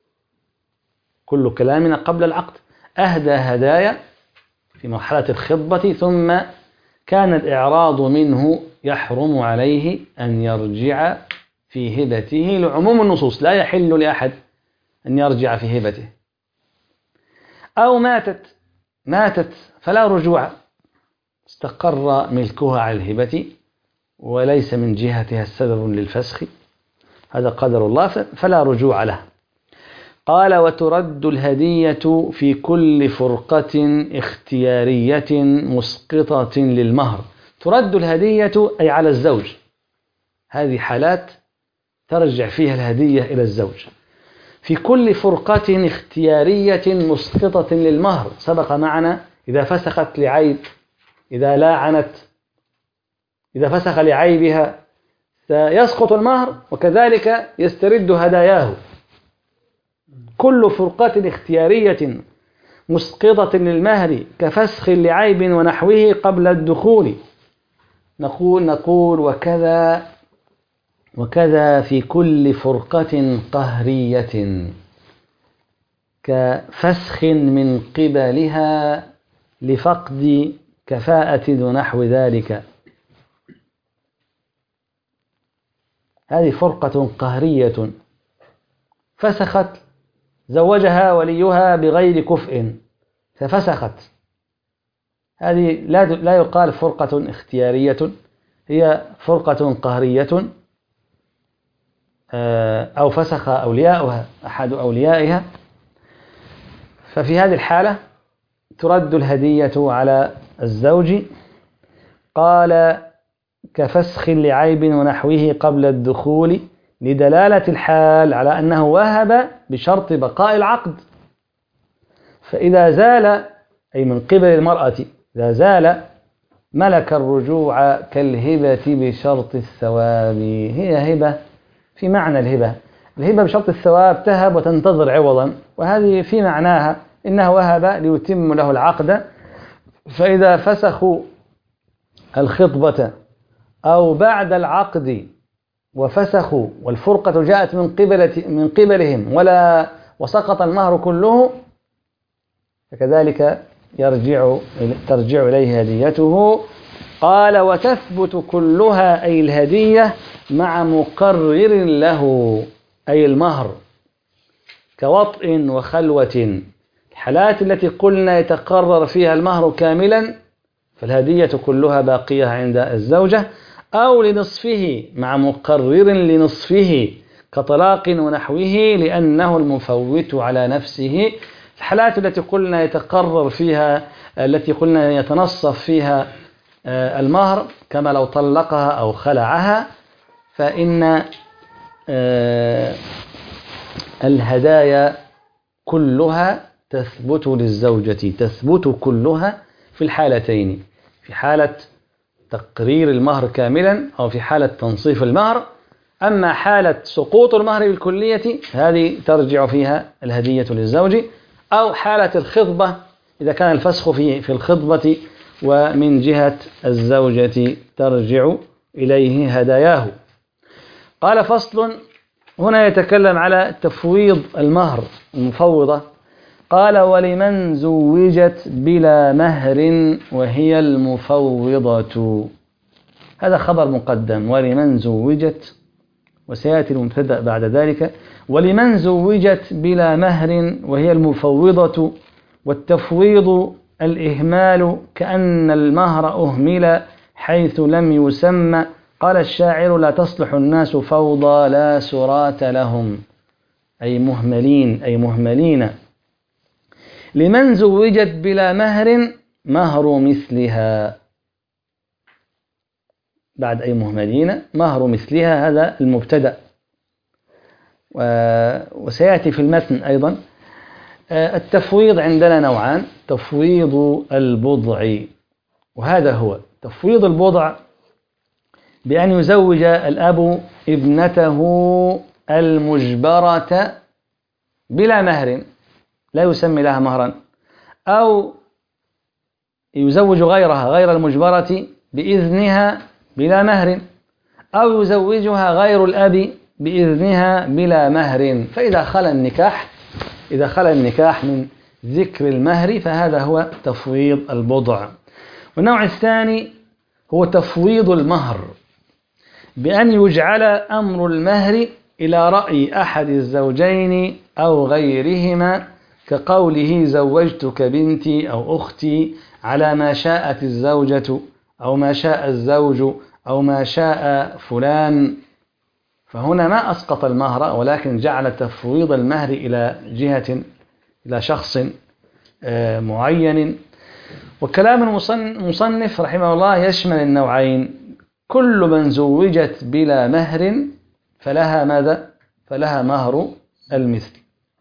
كل كلامنا قبل العقد، أهدى هدايا في مرحلة الخطبة، ثم كان الإعراض منه، يحرم عليه أن يرجع في هبته لعموم النصوص، لا يحل لأحد أن يرجع في هبته. أو ماتت ماتت فلا رجوع، استقر ملكها على الهبة وليس من جهتها السبب للفسخ، هذا قدر الله، فلا رجوع له. قال وترد الهدية في كل فرقة اختيارية مسقطة للمهر. ترد الهدية أي على الزوج، هذه حالات ترجع فيها الهدية إلى الزوج. في كل فرقة اختيارية مسقطة للمهر، سبق معنا إذا فسخت لعيب، إذا لاعنت، إذا فسخ لعيبها سيسقط المهر، وكذلك يسترد هداياه. كل فرقة اختيارية مسقطة للمهر كفسخ لعيب ونحوه قبل الدخول. نقول نقول وكذا وكذا في كل فرقة قهرية كفسخ من قبلها لفقد كفاءة ونحو ذلك. هذه فرقة قهرية فسخت، زوجها وليها بغير كفء ففسخت، هذه لا لا يقال فرقة اختيارية، هي فرقة قهرية، أو فسخ أولياؤها أحد أوليائها. ففي هذه الحالة ترد الهدية على الزوج. قال كفسخ لعيب ونحوه قبل الدخول، لدلالة الحال على أنه وهب بشرط بقاء العقد. فإذا زال، أي من قبل المرأة، إذا زال ملك الرجوع كالهبة بشرط الثواب. هي هبة في معنى الهبة، الهبة بشرط الثواب تهب وتنتظر عوضا، وهذه في معناها إنه وهب ليتم له العقد. فإذا فسخوا الخطبة أو بعد العقد وفسخوا والفرقة جاءت من قبل من قبلهم ولا وسقط المهر كله، فكذلك يرجع ترجع إليه هديته قال وتثبت كلها أي الهدية مع مقرر له أي المهر كوطء وخلوة. الحالات التي قلنا يتقرر فيها المهر كاملا فالهدية كلها باقية عند الزوجة، أو لنصفه مع مقرر لنصفه كطلاق ونحوه لأنه المفوت على نفسه. الحالات التي قلنا يتقرر فيها التي قلنا يتنصف فيها المهر كما لو طلقها أو خلعها فإن الهدايا كلها تثبت للزوجة، تثبت كلها في الحالتين، في حالة تقرير المهر كاملا أو في حالة تنصيف المهر. أما حالة سقوط المهر بالكلية هذه ترجع فيها الهدية للزوج، أو حالة الخطبة إذا كان الفسخ في في الخطبة ومن جهة الزوجة ترجع إليه هداياه. قال فصل، هنا يتكلم على تفويض المهر المفوضة. قال ولمن زوجت بلا مهر وهي المفوضة، هذا خبر مقدم، ولمن زوجت، وسيأتي المبتدأ بعد ذلك. ولمن زوجت بلا مهر وهي المفوضة، والتفويض الإهمال كأن المهر أهمل حيث لم يسمى. قال الشاعر لا تصلح الناس فوضى لا سرات لهم، أي مهملين أي مهملين. لمن زوجت بلا مهر مهر مثلها، بعد أي مهملين مهر مثلها، هذا المبتدأ. وسيأتي في المتن أيضا. التفويض عندنا نوعان، تفويض البضع، وهذا هو تفويض البضع بأن يزوج الأب ابنته المجبرة بلا مهر لا يسمي لها مهرا، أو يزوج غيرها غير المجبرة بإذنها بلا مهر، أو يزوجها غير الأب بإذنها بلا مهر. فإذا خلى النكاح إذا خلى النكاح من ذكر المهر فهذا هو تفويض البضع. والنوع الثاني هو تفويض المهر بأن يجعل أمر المهر إلى رأي أحد الزوجين أو غيرهما، كقوله زوجتك بنتي أو أختي على ما شاءت الزوجة أو ما شاء الزوج أو ما شاء فلان. فهنا ما أسقط المهر ولكن جعل تفويض المهر إلى جهة إلى شخص معين. وكلام المصنف رحمه الله يشمل النوعين، كل من زوجت بلا مهر فلها ماذا؟ فلها مهر المثل.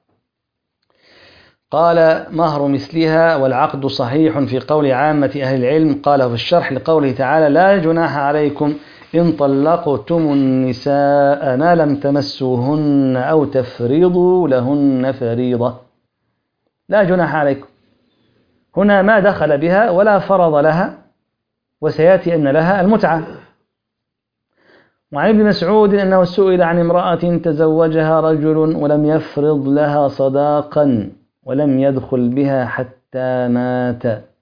قال مهر مثلها والعقد صحيح في قول عامة أهل العلم. قال في الشرح لقوله تعالى لا جناح عليكم إن طلقتم النساء ما لم تمسوهن أو تفرضوا لهن فريضة. لا جناح عليكم، هنا ما دخل بها ولا فرض لها، وسيأتي أن لها المتعة. وعن ابن مسعود أنه سئل عن امرأة تزوجها رجل ولم يفرض لها صداقا ولم يدخل بها حتى مات،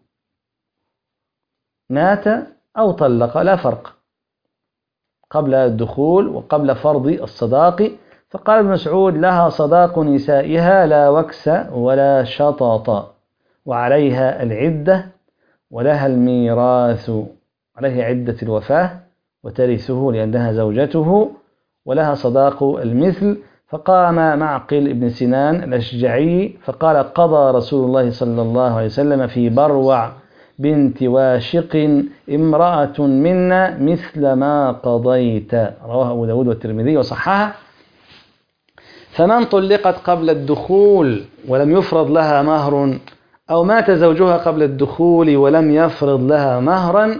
مات أو طلق لا فرق قبل الدخول وقبل فرض الصداق. فقال ابن مسعود لها صداق نسائها لا وكس ولا شطط، وعليها العدة ولها الميراث، عليها عدة الوفاة وترثه لأنها زوجته، ولها صداق المثل. فقام معقل ابن سنان الأشجعي فقال قضى رسول الله صلى الله عليه وسلم في بروع بنت واشق امرأة منا مثل ما قضيت، رواه أبو داود والترمذي وصححه. فمن طلقت قبل الدخول ولم يفرض لها مهر، أو مات زوجها قبل الدخول ولم يفرض لها مهرا،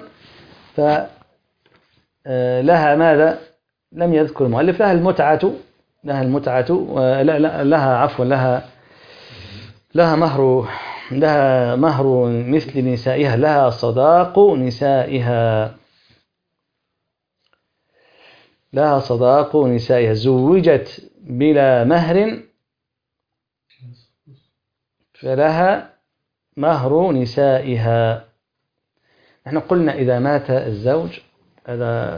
فلها ماذا؟ لم يذكر المؤلف، لها المتعة لها المتعة لها عفوا لها لها مهر لها مهر مثل نسائها، لها صداق نسائها، لها صداق نسائها. زوجت بلا مهر فلها مهر نسائها. نحن قلنا إذا مات الزوج هذا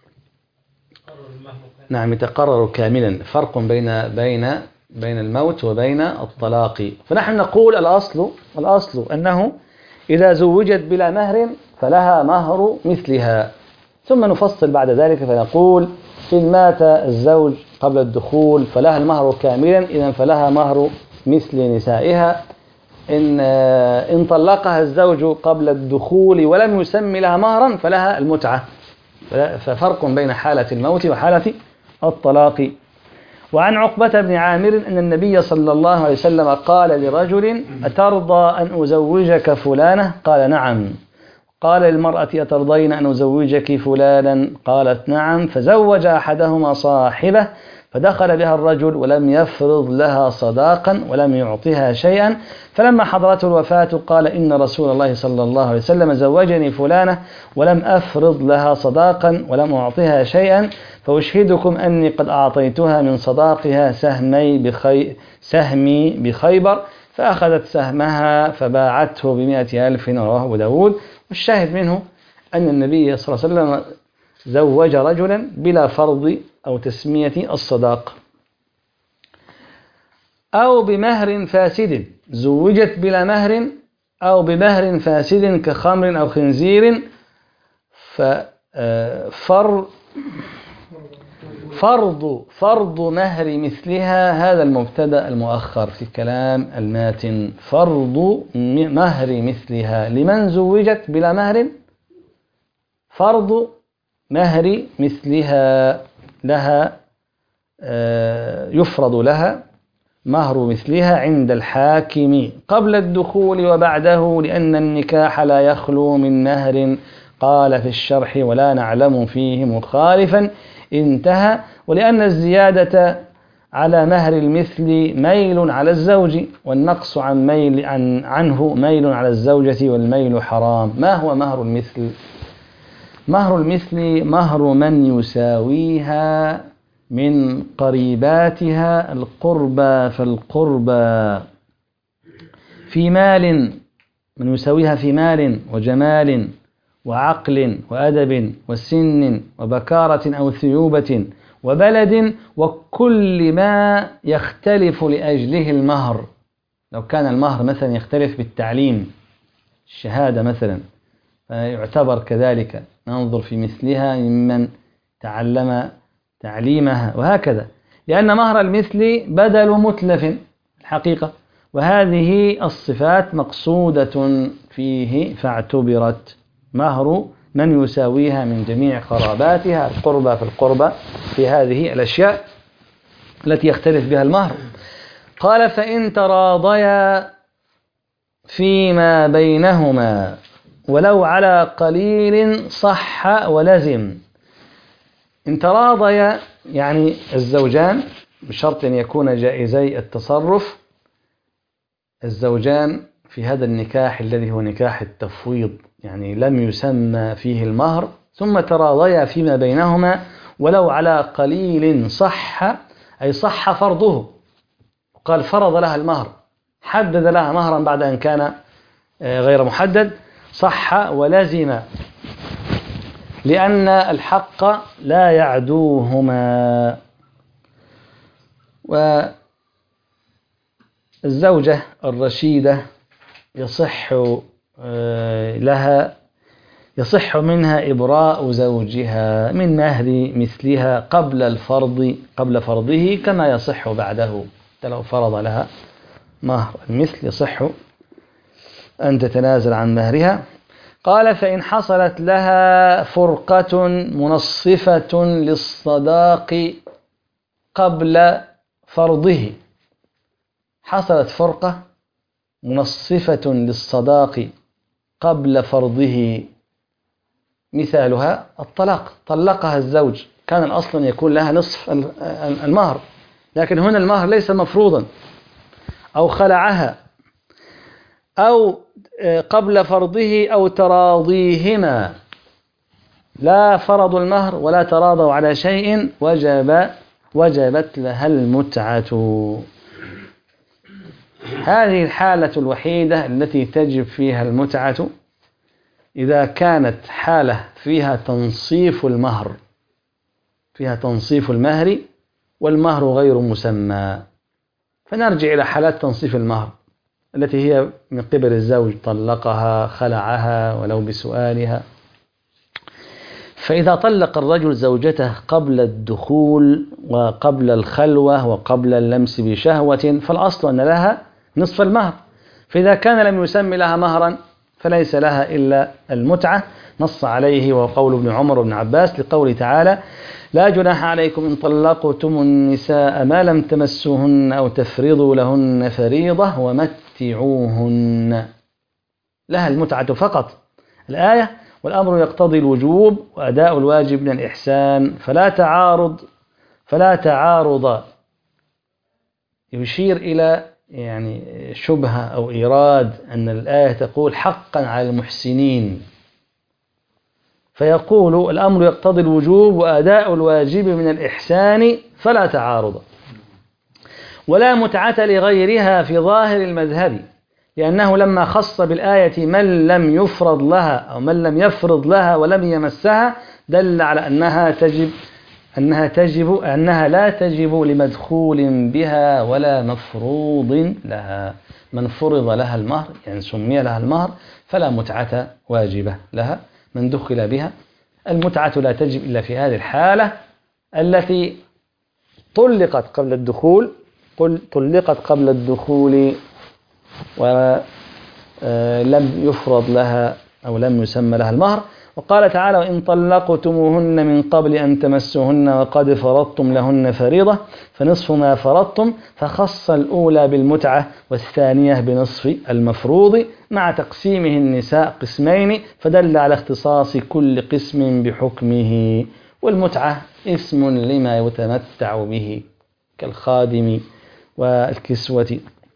نعم يتقرر كاملا، فرق بين بين بين الموت وبين الطلاق. فنحن نقول الأصل الأصل أنه إذا زوجت بلا مهر فلها مهر مثلها، ثم نفصل بعد ذلك فنقول إن مات الزوج قبل الدخول فلها المهر كاملا، إذن فلها مهر مثل نسائها. إن إن طلقها الزوج قبل الدخول ولم يسمي لها مهرا فلها المتعة. ففرق بين حالة الموت وحالة الطلاق. وعن عقبة بن عامر أن النبي صلى الله عليه وسلم قال لرجل: أترضى أن أزوجك فلانة؟ قال: نعم. قال للمرأة: أترضين أن أزوجك فلانا؟ قالت: نعم. فزوج أحدهما صاحبه، فدخل بها الرجل ولم يفرض لها صداقا ولم يعطها شيئا، فلما حضرته الوفاة قال: إن رسول الله صلى الله عليه وسلم زوجني فلانة ولم أفرض لها صداقا ولم أعطها شيئا، فأشهدكم أني قد أعطيتها من صداقها سهمي بخي سهمي بخيبر، فأخذت سهمها فباعته بمئة ألف. رواه أبو داود. والشاهد منه أن النبي صلى الله عليه وسلم زوج رجلا بلا فرض أو تسمية الصداق. أو بمهر فاسد، زوجت بلا مهر أو بمهر فاسد كخمر أو خنزير، ففرض فرض فرض مهر مثلها هذا المبتدأ المؤخر في كلام الماتن. فرض مهر مثلها لمن زوجت بلا مهر، فرض مهر مثلها لها يفرض لها مهر مثلها عند الحاكم قبل الدخول وبعده، لأن النكاح لا يخلو من مهر. قال في الشرح: ولا نعلم فيه مخالفا. انتهى. ولأن الزيادة على مهر المثل ميل على الزوج، والنقص عن ميل عن عنه ميل على الزوجة، والميل حرام. ما هو مهر المثل؟ مهر المثل مهر من يساويها من قريباتها القربى فالقربى في مال، من يساويها في مال وجمال وعقل وأدب وسن وبكارة أو ثيوبة وبلد، وكل ما يختلف لأجله المهر. لو كان المهر مثلا يختلف بالتعليم، الشهادة مثلا، فيعتبر كذلك، ننظر في مثلها ممن تعلم تعليمها، وهكذا. لأن مهر المثل بدل متلف الحقيقة، وهذه الصفات مقصودة فيه فاعتبرت. مهر من يساويها من جميع قراباتها القربى في القربى في هذه الأشياء التي يختلف بها المهر. قال: فإن تراضيا فيما بينهما ولو على قليل صح ولزم. إن تراضيا يعني الزوجان، بشرط أن يكون جائزي التصرف، الزوجان في هذا النكاح الذي هو نكاح التفويض، يعني لم يسمى فيه المهر، ثم تراضيا فيما بينهما ولو على قليل صح، أي صح فرضه، قال فرض لها المهر، حدد لها مهرا بعد أن كان غير محدد، صح ولزم، لأن الحق لا يعدوهما. والزوجة الرشيدة يصح لها يصح منها إبراء زوجها من مهر مثلها قبل الفرض قبل فرضه كما يصح بعده. لو فرض لها مهر المثل يصح أن تتنازل عن مهرها. قال: فإن حصلت لها فرقة منصفة للصداق قبل فرضه، حصلت فرقة منصفة للصداق قبل فرضه، مثالها الطلاق، طلقها الزوج، كان الأصل أن يكون لها نصف المهر، لكن هنا المهر ليس مفروضا، أو خلعها، أو قبل فرضه، أو تراضيهما، لا فرضوا المهر ولا تراضوا على شيء، وجب وجبت لها المتعة. هذه الحالة الوحيدة التي تجب فيها المتعة إذا كانت حالة فيها تنصيف المهر فيها تنصيف المهر والمهر غير مسمى. فنرجع إلى حالات تنصيف المهر التي هي من قبل الزوج، طلقها، خلعها ولو بسؤالها. فإذا طلق الرجل زوجته قبل الدخول وقبل الخلوة وقبل اللمس بشهوة فالأصل أن لها نصف المهر. فإذا كان لم يسمي لها مهرا فليس لها إلا المتعة، نص عليه وقول ابن عمر وابن عباس لقوله تعالى: لا جناح عليكم إن طلقتم النساء ما لم تمسوهن أو تفرضوا لهن فريضة ومتعوهن. لها المتعة فقط الآية، والأمر يقتضي الوجوب وأداء الواجب من الإحسان، فلا تعارض فلا تعارض يشير إلى يعني شبهة أو إيراد أن الآية تقول حقا على المحسنين، فيقول الأمر يقتضي الوجوب وأداء الواجب من الإحسان فلا تعارض. ولا متعة لغيرها في ظاهر المذهب، لأنه لما خص بالآية من لم يفرض لها أو من لم يفرض لها ولم يمسها دل على أنها تجب أنها تجب أنها لا تجب لمدخول بها ولا مفروض لها. من فرض لها المهر يعني سمي لها المهر فلا متعة واجبة لها. من دخل بها المتعة لا تجب إلا في هذه الحالة التي طلقت قبل الدخول قل طلقت قبل الدخول ولم يفرض لها أو لم يسمى لها المهر. وقال تعالى: وإن طلقتموهن من قبل أن تمسوهن وقد فرضتم لهن فريضة فنصف ما فرضتم، فخص الأولى بالمتعة والثانية بنصف المفروض مع تقسيمه النساء قسمين، فدل على اختصاص كل قسم بحكمه. والمتعة اسم لما يتمتع به كالخادم والكسوة.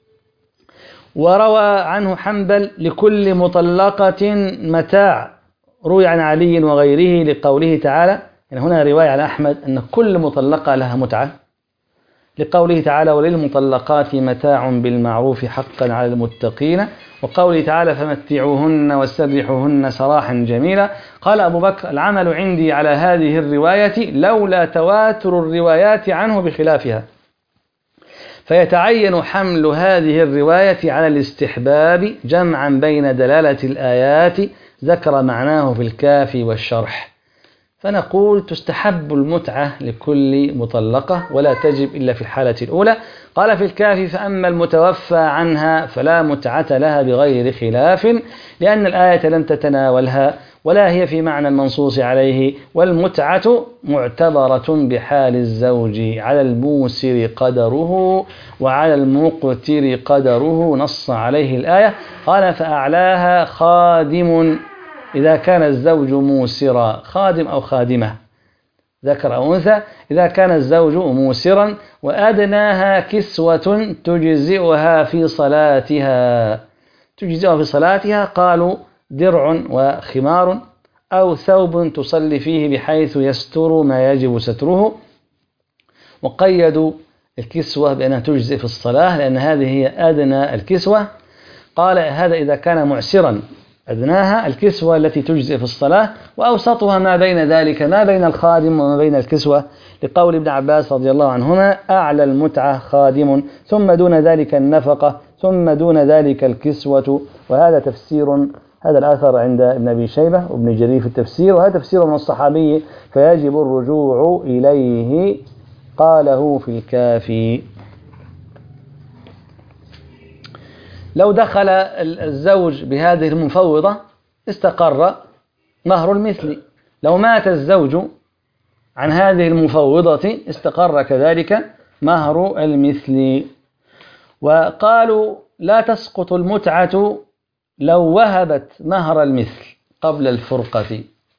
وروى عنه حنبل: لكل مطلقة متاع، روي عن علي وغيره لقوله تعالى، يعني هنا رواية عن أحمد أن كل مطلقة لها متعة، لقوله تعالى: وللمطلقات متاع بالمعروف حقا على المتقين، وقوله تعالى: فمتعوهن وسرحوهن سراحا جميلا. قال أبو بكر: العمل عندي على هذه الرواية لولا تواتر الروايات عنه بخلافها، فيتعين حمل هذه الرواية على الاستحباب جمعا بين دلالة الآيات ذكر معناه في الكافي والشرح. فنقول تستحب المتعة لكل مطلقة ولا تجب إلا في الحالة الأولى. قال في الكافي: فأما المتوفى عنها فلا متعة لها بغير خلاف، لأن الآية لم تتناولها ولا هي في معنى المنصوص عليه، والمتعة معتبرة بحال الزوج على الموسر قدره وعلى المقتر قدره، نص عليه الآية. قال: فأعلاها خادم إذا كان الزوج موسرا، خادم أو خادمة ذكر أو أنثى، إذا كان الزوج موسرا، وأدناها كسوة تجزئها في صلاتها تجزئها في صلاتها قالوا: درع وخمار أو ثوب تصلي فيه بحيث يستر ما يجب ستره. وقيدوا الكسوة بأنها تجزئ في الصلاة لأن هذه هي أدنى الكسوة. قال: هذا إذا كان معسرا، أدناها الكسوة التي تجزئ في الصلاة، وأوسطها ما بين ذلك، ما بين الخادم وما بين الكسوة، لقول ابن عباس رضي الله عنهما: أعلى المتعة خادم، ثم دون ذلك النفقة، ثم دون ذلك الكسوة. وهذا تفسير هذا الأثر عند ابن أبي شيبة وابن جرير في التفسير، وهذا تفسير من الصحابي فيجب الرجوع إليه، قاله في الكافي. لو دخل الزوج بهذه المفوضة استقر مهر المثل، لو مات الزوج عن هذه المفوضة استقر كذلك مهر المثل. وقالوا: لا تسقط المتعة لو وهبت مهر المثل قبل الفرقة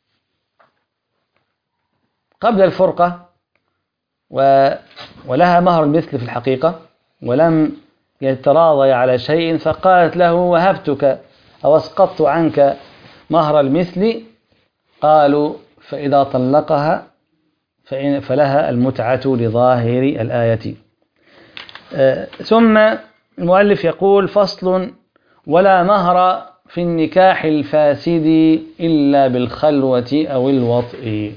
قبل الفرقة ولها مهر المثل في الحقيقة ولم يتراضي على شيء، فقالت له: وهبتك أو أسقطت عنك مهر المثل. قالوا: فإذا طلقها فلها المتعة لظاهر الآية. ثم المؤلف يقول: فصل: ولا مهر في النكاح الفاسد إلا بالخلوة أو الوطء.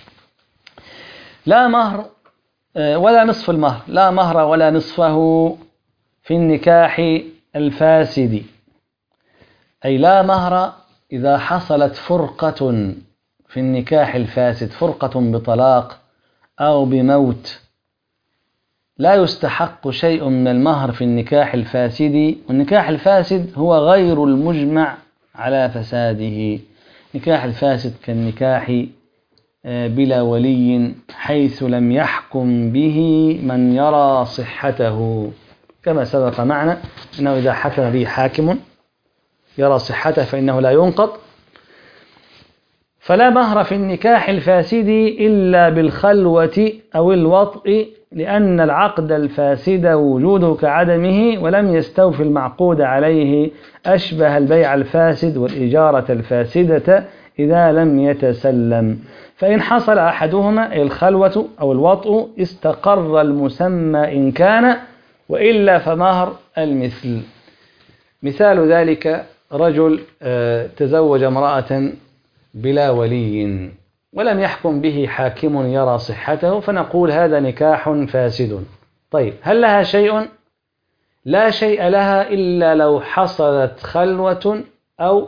لا مهر ولا نصف المهر، لا مهر ولا نصفه في النكاح الفاسد، أي لا مهر إذا حصلت فرقة في النكاح الفاسد، فرقة بطلاق أو بموت، لا يستحق شيء من المهر في النكاح الفاسد. والنكاح الفاسد هو غير المجمع على فساده. النكاح الفاسد كالنكاح بلا ولي حيث لم يحكم به من يرى صحته، كما سبق معنا أنه إذا حكم به حاكم يرى صحته فإنه لا ينقض. فلا مهر في النكاح الفاسد إلا بالخلوة أو الوطء، لأن العقد الفاسد وجوده كعدمه، ولم يستوفي المعقود عليه، أشبه البيع الفاسد والإجارة الفاسدة إذا لم يتسلم. فإن حصل أحدهما أي الخلوة أو الوطء استقر المسمى إن كان، وإلا فمهر المثل. مثال ذلك رجل تزوج امرأة بلا ولي ولم يحكم به حاكم يرى صحته، فنقول هذا نكاح فاسد. طيب هل لها شيء؟ لا شيء لها إلا لو حصلت خلوة أو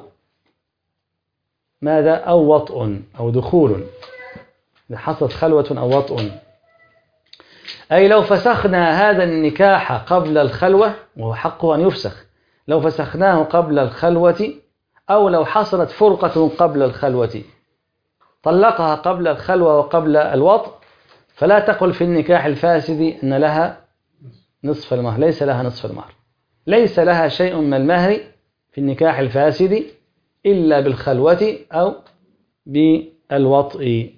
ماذا؟ أو وطء أو دخول. إذا حصلت خلوة أو وطء، أي لو فسخنا هذا النكاح قبل الخلوة، وهو حقه أن يفسخ، لو فسخناه قبل الخلوة، أو لو حصلت فرقة قبل الخلوة طلقها قبل الخلوة وقبل الوطء، فلا تقل في النكاح الفاسد أن لها نصف المهر، ليس لها نصف المهر، ليس لها شيء من المهر في النكاح الفاسد إلا بالخلوة أو بالوطء.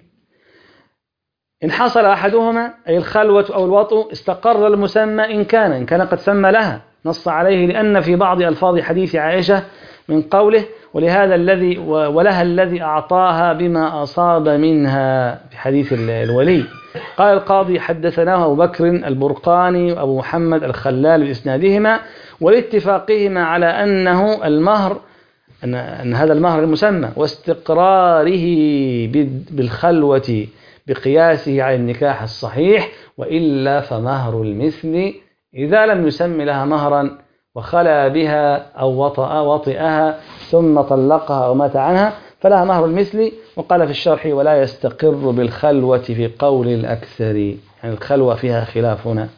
إن حصل أحدهما أي الخلوة أو الوطء استقر المسمى إن كان إن كان قد سمى لها، نص عليه، لأن في بعض ألفاظ حديث عائشة من قوله ولهذا الذي ولها الذي أعطاها بما أصاب منها في حديث الولي. قال القاضي حدثناه أبو بكر البرقاني وأبو محمد الخلال بإسنادهما، ولاتفاقهما على أنه المهر أن, أن هذا المهر المسمى، واستقراره بالخلوة بقياسه على النكاح الصحيح، وإلا فمهر المثل إذا لم يسم لها مهرا وخلى بها أو وطأ وطئها ثم طلقها أو مات عنها فلها مهر المثل. وقال في الشرح ولا يستقر بالخلوة في قول الأكثر، يعني الخلوة فيها خلافنا،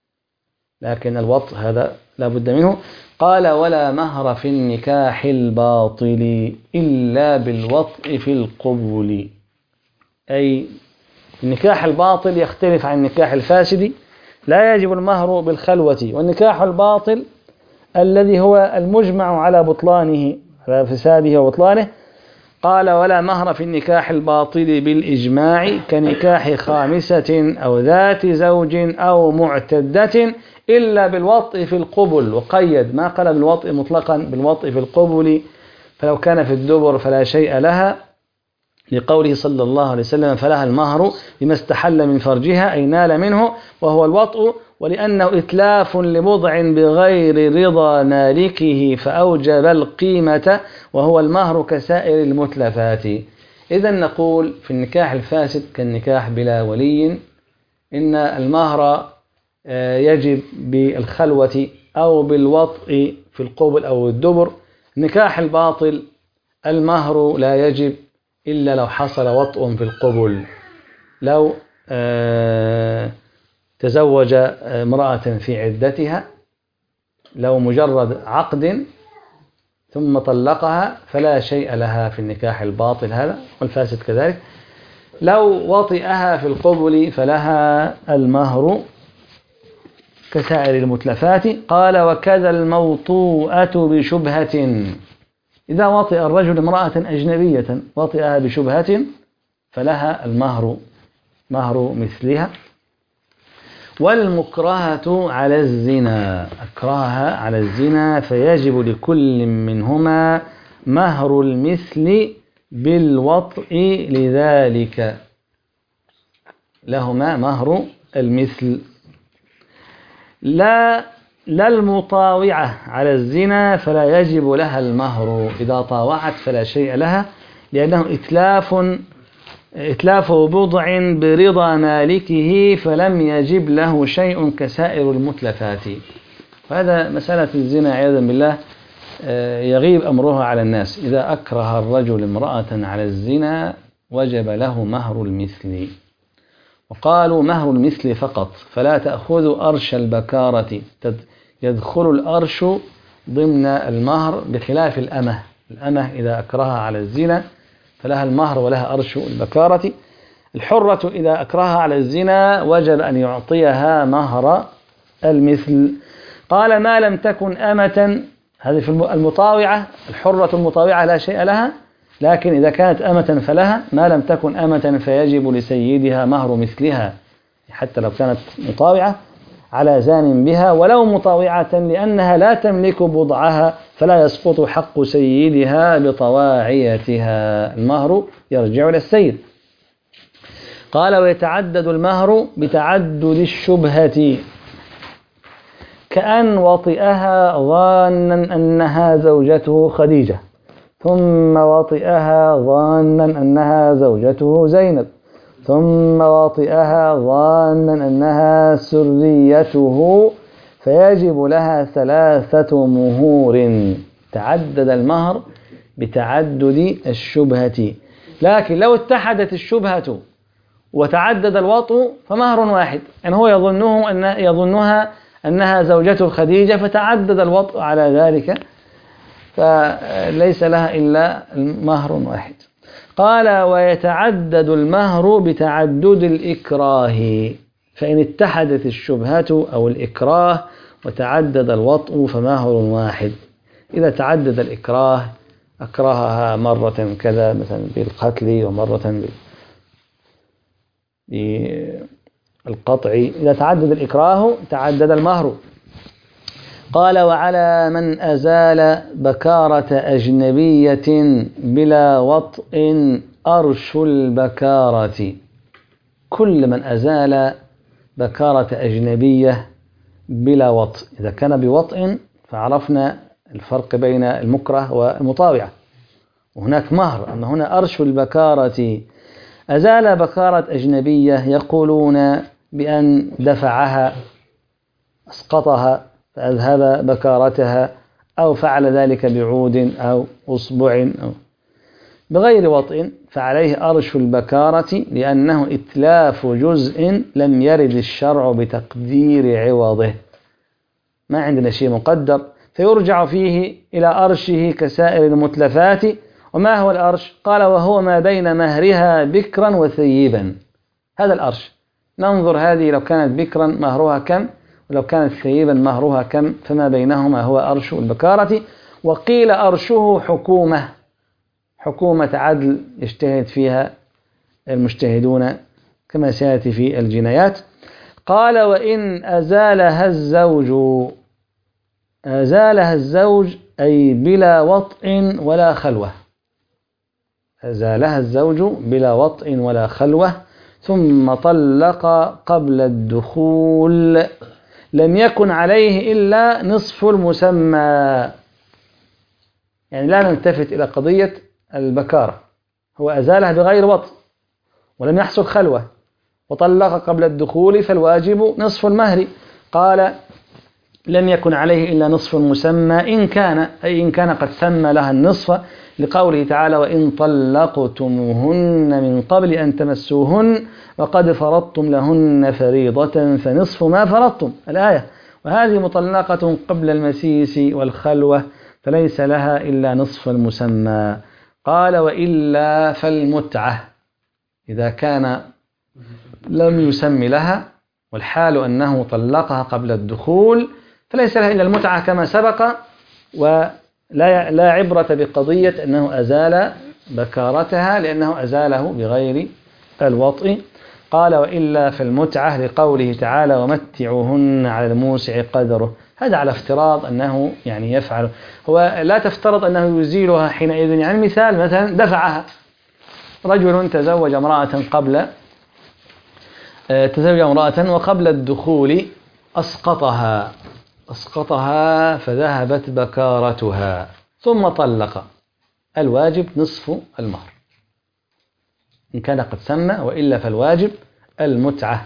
لكن الوطء هذا لا بد منه. قال ولا مهر في النكاح الباطل إلا بالوطء في القبول، أي النكاح الباطل يختلف عن النكاح الفاسد، لا يجب المهر بالخلوة. والنكاح الباطل الذي هو المجمع على بطلانه على فساده وبطلانه، قال ولا مهر في النكاح الباطل بالإجماع كنكاح خامسة أو ذات زوج أو معتدة إلا بالوطء في القبل. وقيد، ما قال بالوطء مطلقا، بالوطء في القبل، فلو كان في الدبر فلا شيء لها، لقوله صلى الله عليه وسلم فلها المهر لما استحل من فرجها أي نال منه وهو الوطء، ولأنه إتلاف لبضع بغير رضا مالكه فأوجب القيمة وهو المهر كسائر المتلفات. إذن نقول في النكاح الفاسد كالنكاح بلا ولي إن المهر يجب بالخلوة أو بالوطء في القبل أو الدبر. النكاح الباطل المهر لا يجب إلا لو حصل وطء في القبل، لو تزوج امرأة في عدتها، لو مجرد عقد ثم طلقها فلا شيء لها في النكاح الباطل هذا، والفاسد كذلك. لو وطئها في القبل فلها المهر كسائر المتلفات. قال وكذا الموطوءة بشبهة، إذا وطئ الرجل امرأة أجنبية وطئها بشبهة فلها المهر مهر مثلها. والمكرهة على الزنا، أكرهها على الزنا فيجب لكل منهما مهر المثل بالوطء، لذلك لهما مهر المثل. لا لا المطاوعة على الزنا فلا يجب لها المهر، إذا طاوعت فلا شيء لها، لأنه إتلاف إتلاف بضع برضا مالكه فلم يجب له شيء كسائر المتلفات. وهذا مسألة الزنا عياذا بالله يغيب أمرها على الناس. إذا أكره الرجل امرأة على الزنا وجب له مهر المثل، وقالوا مهر المثل فقط، فلا تأخذ أرش البكارة، يدخل الأرش ضمن المهر بخلاف الأمة. الأمة إذا أكرهها على الزنا فلها المهر ولها أرش البكارة. الحرة إذا أكرهها على الزنا وجب أن يعطيها مهر المثل. قال ما لم تكن أمة، هذه في المطاوعة، الحرة المطاوعة لا شيء لها، لكن إذا كانت أمة فلها. ما لم تكن أمة فيجب لسيدها مهر مثلها، حتى لو كانت مطاوعة على زان بها، ولو مطاوعة لأنها لا تملك بضعها فلا يسقط حق سيدها بطواعيتها، المهر يرجع إلى السيد. قال ويتعدد المهر بتعدد الشبهة، كأن وطئها ظانا أنها زوجته خديجة، ثم وطئها ظانا أنها زوجته زينب، ثم وطئها ظانا أنها سريته، فيجب لها ثلاثة مهور. تعدد المهر بتعدد الشبهة، لكن لو اتحدت الشبهة وتعدد الوطء فمهر واحد، يعني هو يظنه أن يظنها أنها زوجته خديجة فتعدد الوطء على ذلك، فليس لها إلا مهر واحد. قال ويتعدد المهر بتعدد الإكراه، فإن اتحدت الشبهة أو الإكراه وتعدد الوطء فمهر واحد. إذا تعدد الإكراه، أكرهها مرة كذا مثلا بالقتل ومرة بالقطع، إذا تعدد الإكراه تعدد المهر. قال وعلى من أزال بكارة أجنبية بلا وطء أرش البكارة. كل من أزال بكارة أجنبية بلا وطء، إذا كان بوطء فعرفنا الفرق بين المكره والمطاوعة، وهناك مهر. أما هنا أرش البكارة، أزال بكارة أجنبية يقولون بأن دفعها، أسقطها فأذهب بكارتها، أو فعل ذلك بعود أو أصبع أو بغير وطء، فعليه أرش البكارة، لأنه إتلاف جزء لم يرد الشرع بتقدير عوضه. ما عندنا شيء مقدر، فيرجع فيه إلى أرشه كسائر المتلفات. وما هو الأرش؟ قال وهو ما بين مهرها بكرا وثيبا. هذا الأرش. ننظر هذه لو كانت بكرا مهرها كم، ولو كانت ثيبا مهرها كم، فما بينهما هو أرش البكارة. وقيل أرشه حكومة، حكومة عدل يجتهد فيها المجتهدون كما سيأتي في الجنايات. قال وإن أزالها الزوج، أزالها الزوج أي بلا وطء ولا خلوة، أزالها الزوج بلا وطء ولا خلوة ثم طلق قبل الدخول، لم يكن عليه إلا نصف المسمى. يعني لا نلتفت إلى قضية البكارة، هو أزالها بغير وطء ولم يحصل خلوة وطلق قبل الدخول، فالواجب نصف المهر. قال لم يكن عليه إلا نصف المسمى إن كان، أي إن كان قد سمى لها النصف، لقوله تعالى وإن طلقتموهن من قبل أن تمسوهن وقد فرضتم لهن فريضة فنصف ما فرضتم، الآية. وهذه مطلقة قبل المسيس والخلوة، فليس لها إلا نصف المسمى. قال وإلا فالمتعة، إذا كان لم يسم لها والحال أنه طلقها قبل الدخول فليس لها إلا المتعة كما سبق، ولا لا عبرة بقضية أنه أزال بكارتها لأنه أزاله بغير الوطء. قال وإلا فالمتعة لقوله تعالى ومتعوهن على الموسع قدره. هذا على افتراض أنه يعني يفعل، هو لا تفترض أنه يزيلها حينئذ. يعني مثال مثلا دفعها رجل تزوج امرأة قبل تزوج امرأة وقبل الدخول أسقطها، أسقطها فذهبت بكارتها ثم طلق، الواجب نصف المهر إن كان قد سمى، وإلا فالواجب المتعة.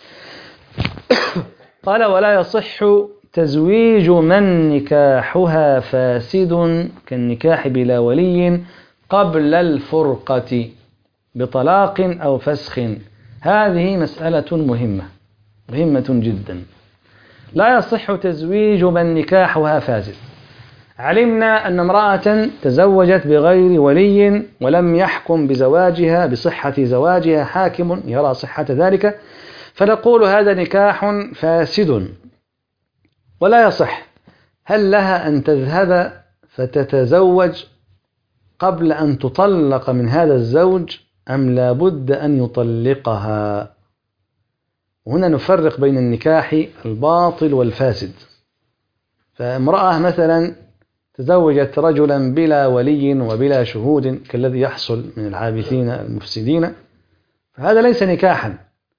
قال ولا يصح تزويج من نكاحها فاسد كالنكاح بلا ولي قبل الفرقة بطلاق أو فسخ. هذه مسألة مهمة مهمة جدا. لا يصح تزويج من نكاحها فاسد. علمنا أن امرأة تزوجت بغير ولي ولم يحكم بزواجها بصحة زواجها حاكم يرى صحة ذلك، فنقول هذا نكاح فاسد ولا يصح. هل لها أن تذهب فتتزوج قبل أن تطلق من هذا الزوج أم لا بد أن يطلقها؟ هنا نفرق بين النكاح الباطل والفاسد. فامرأة مثلا تزوجت رجلا بلا ولي وبلا شهود كالذي يحصل من العابثين المفسدين، فهذا ليس نكاحا.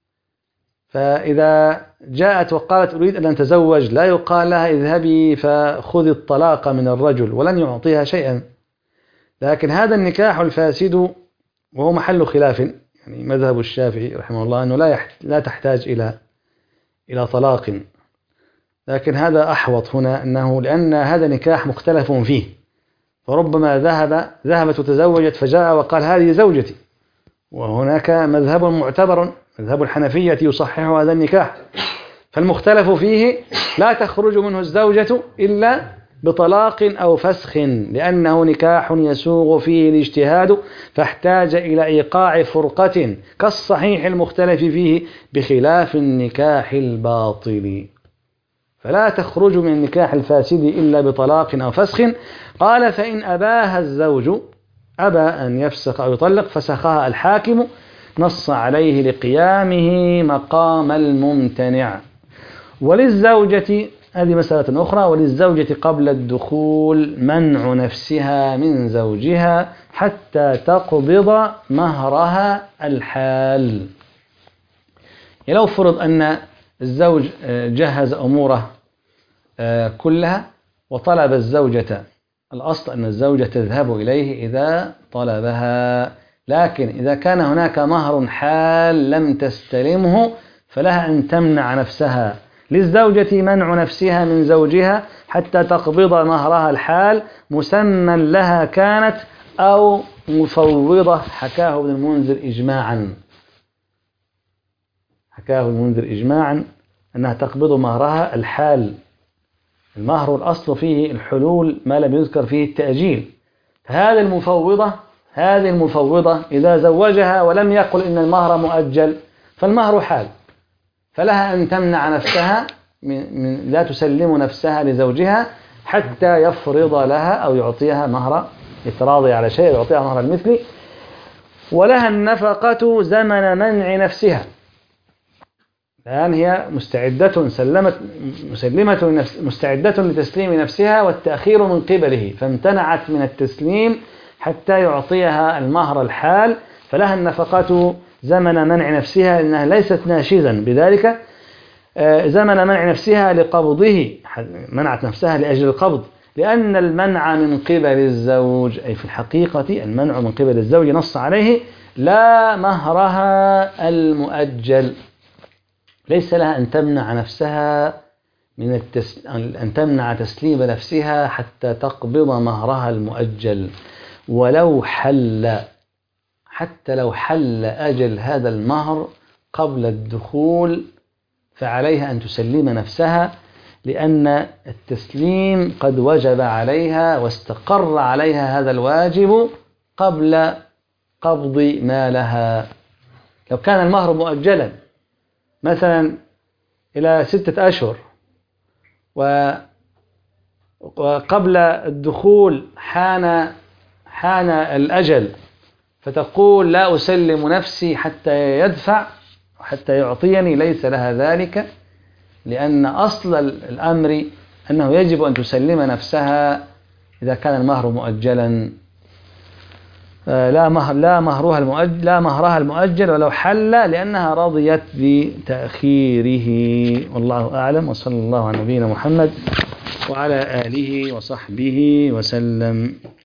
فإذا جاءت وقالت أريد أن أتزوج لا يقال لها اذهبي فخذي الطلاق من الرجل ولن يعطيها شيئا. لكن هذا النكاح الفاسد وهو محل خلاف، يعني مذهب الشافعي رحمه الله أنه لا لا تحتاج إلى إلى طلاق، لكن هذا أحوط هنا أنه لأن هذا نكاح مختلف فيه، فربما ذهب ذهبت وتزوجت فجاء وقال هذه زوجتي، وهناك مذهب معتبر مذهب الحنفية يصحح هذا النكاح، فالمختلف فيه لا تخرج منه الزوجة إلا بطلاق أو فسخ، لأنه نكاح يسوغ فيه الاجتهاد فاحتاج إلى إيقاع فرقة كالصحيح المختلف فيه بخلاف النكاح الباطل. فلا تخرج من النكاح الفاسد إلا بطلاق أو فسخ. قال فإن أباها الزوج أبى أن يفسخ أو يطلق فسخها الحاكم نص عليه لقيامه مقام الممتنع. وللزوجة، هذه مسألة أخرى، وللزوجة قبل الدخول منع نفسها من زوجها حتى تقبض مهرها الحال. لو فرض أن الزوج جهز أموره كلها وطلب الزوجة، الأصل أن الزوجة تذهب إليه إذا طلبها، لكن إذا كان هناك مهر حال لم تستلمه فلها أن تمنع نفسها. للزوجة منع نفسها من زوجها حتى تقبض مهرها الحال مسمى لها كانت أو مفوضة، حكاه ابن المنذر إجماعا حكاه المنذر إجماعا أنها تقبض مهرها الحال. المهر الأصل فيه الحلول ما لم يذكر فيه التأجيل. هذه المفوضة هذه المفوضة إذا زوجها ولم يقل إن المهر مؤجل فالمهر حال، فلها أن تمنع نفسها من, من لا تسلم نفسها لزوجها حتى يفرض لها أو يعطيها مهر يتراضي على شيء يعطيها مهر المثل. ولها النفقة زمن منع نفسها، الآن هي مستعدة سلمت مسلمة مستعدة لتسليم نفسها والتأخير من قبله، فامتنعت من التسليم حتى يعطيها المهر الحال، فلها النفقة زمن منع نفسها إنها ليست ناشزا بذلك، زمن منع نفسها لقبضه، منعت نفسها لأجل القبض، لأن المنع من قبل الزوج أي في الحقيقة المنع من قبل الزوج نص عليه لا مهرها المؤجل. ليس لها أن تمنع نفسها من التس... أن تمنع تسليم نفسها حتى تقبض مهرها المؤجل. ولو حل حتى لو حل أجل هذا المهر قبل الدخول فعليها أن تسلم نفسها، لأن التسليم قد وجب عليها واستقر عليها هذا الواجب قبل قبض مالها. لو كان المهر مؤجلا مثلا إلى ستة أشهر وقبل الدخول حان حان الأجل فتقول لا أسلم نفسي حتى يدفع حتى يعطيني، ليس لها ذلك، لأن أصل الأمر أنه يجب أن تسلم نفسها إذا كان المهر مؤجلا. لا مهر لا مهرها المؤجل لا مهرها المؤجل ولو حل لأنها رضيت بتأخيره. والله أعلم، وصلى الله على نبينا محمد وعلى آله وصحبه وسلم.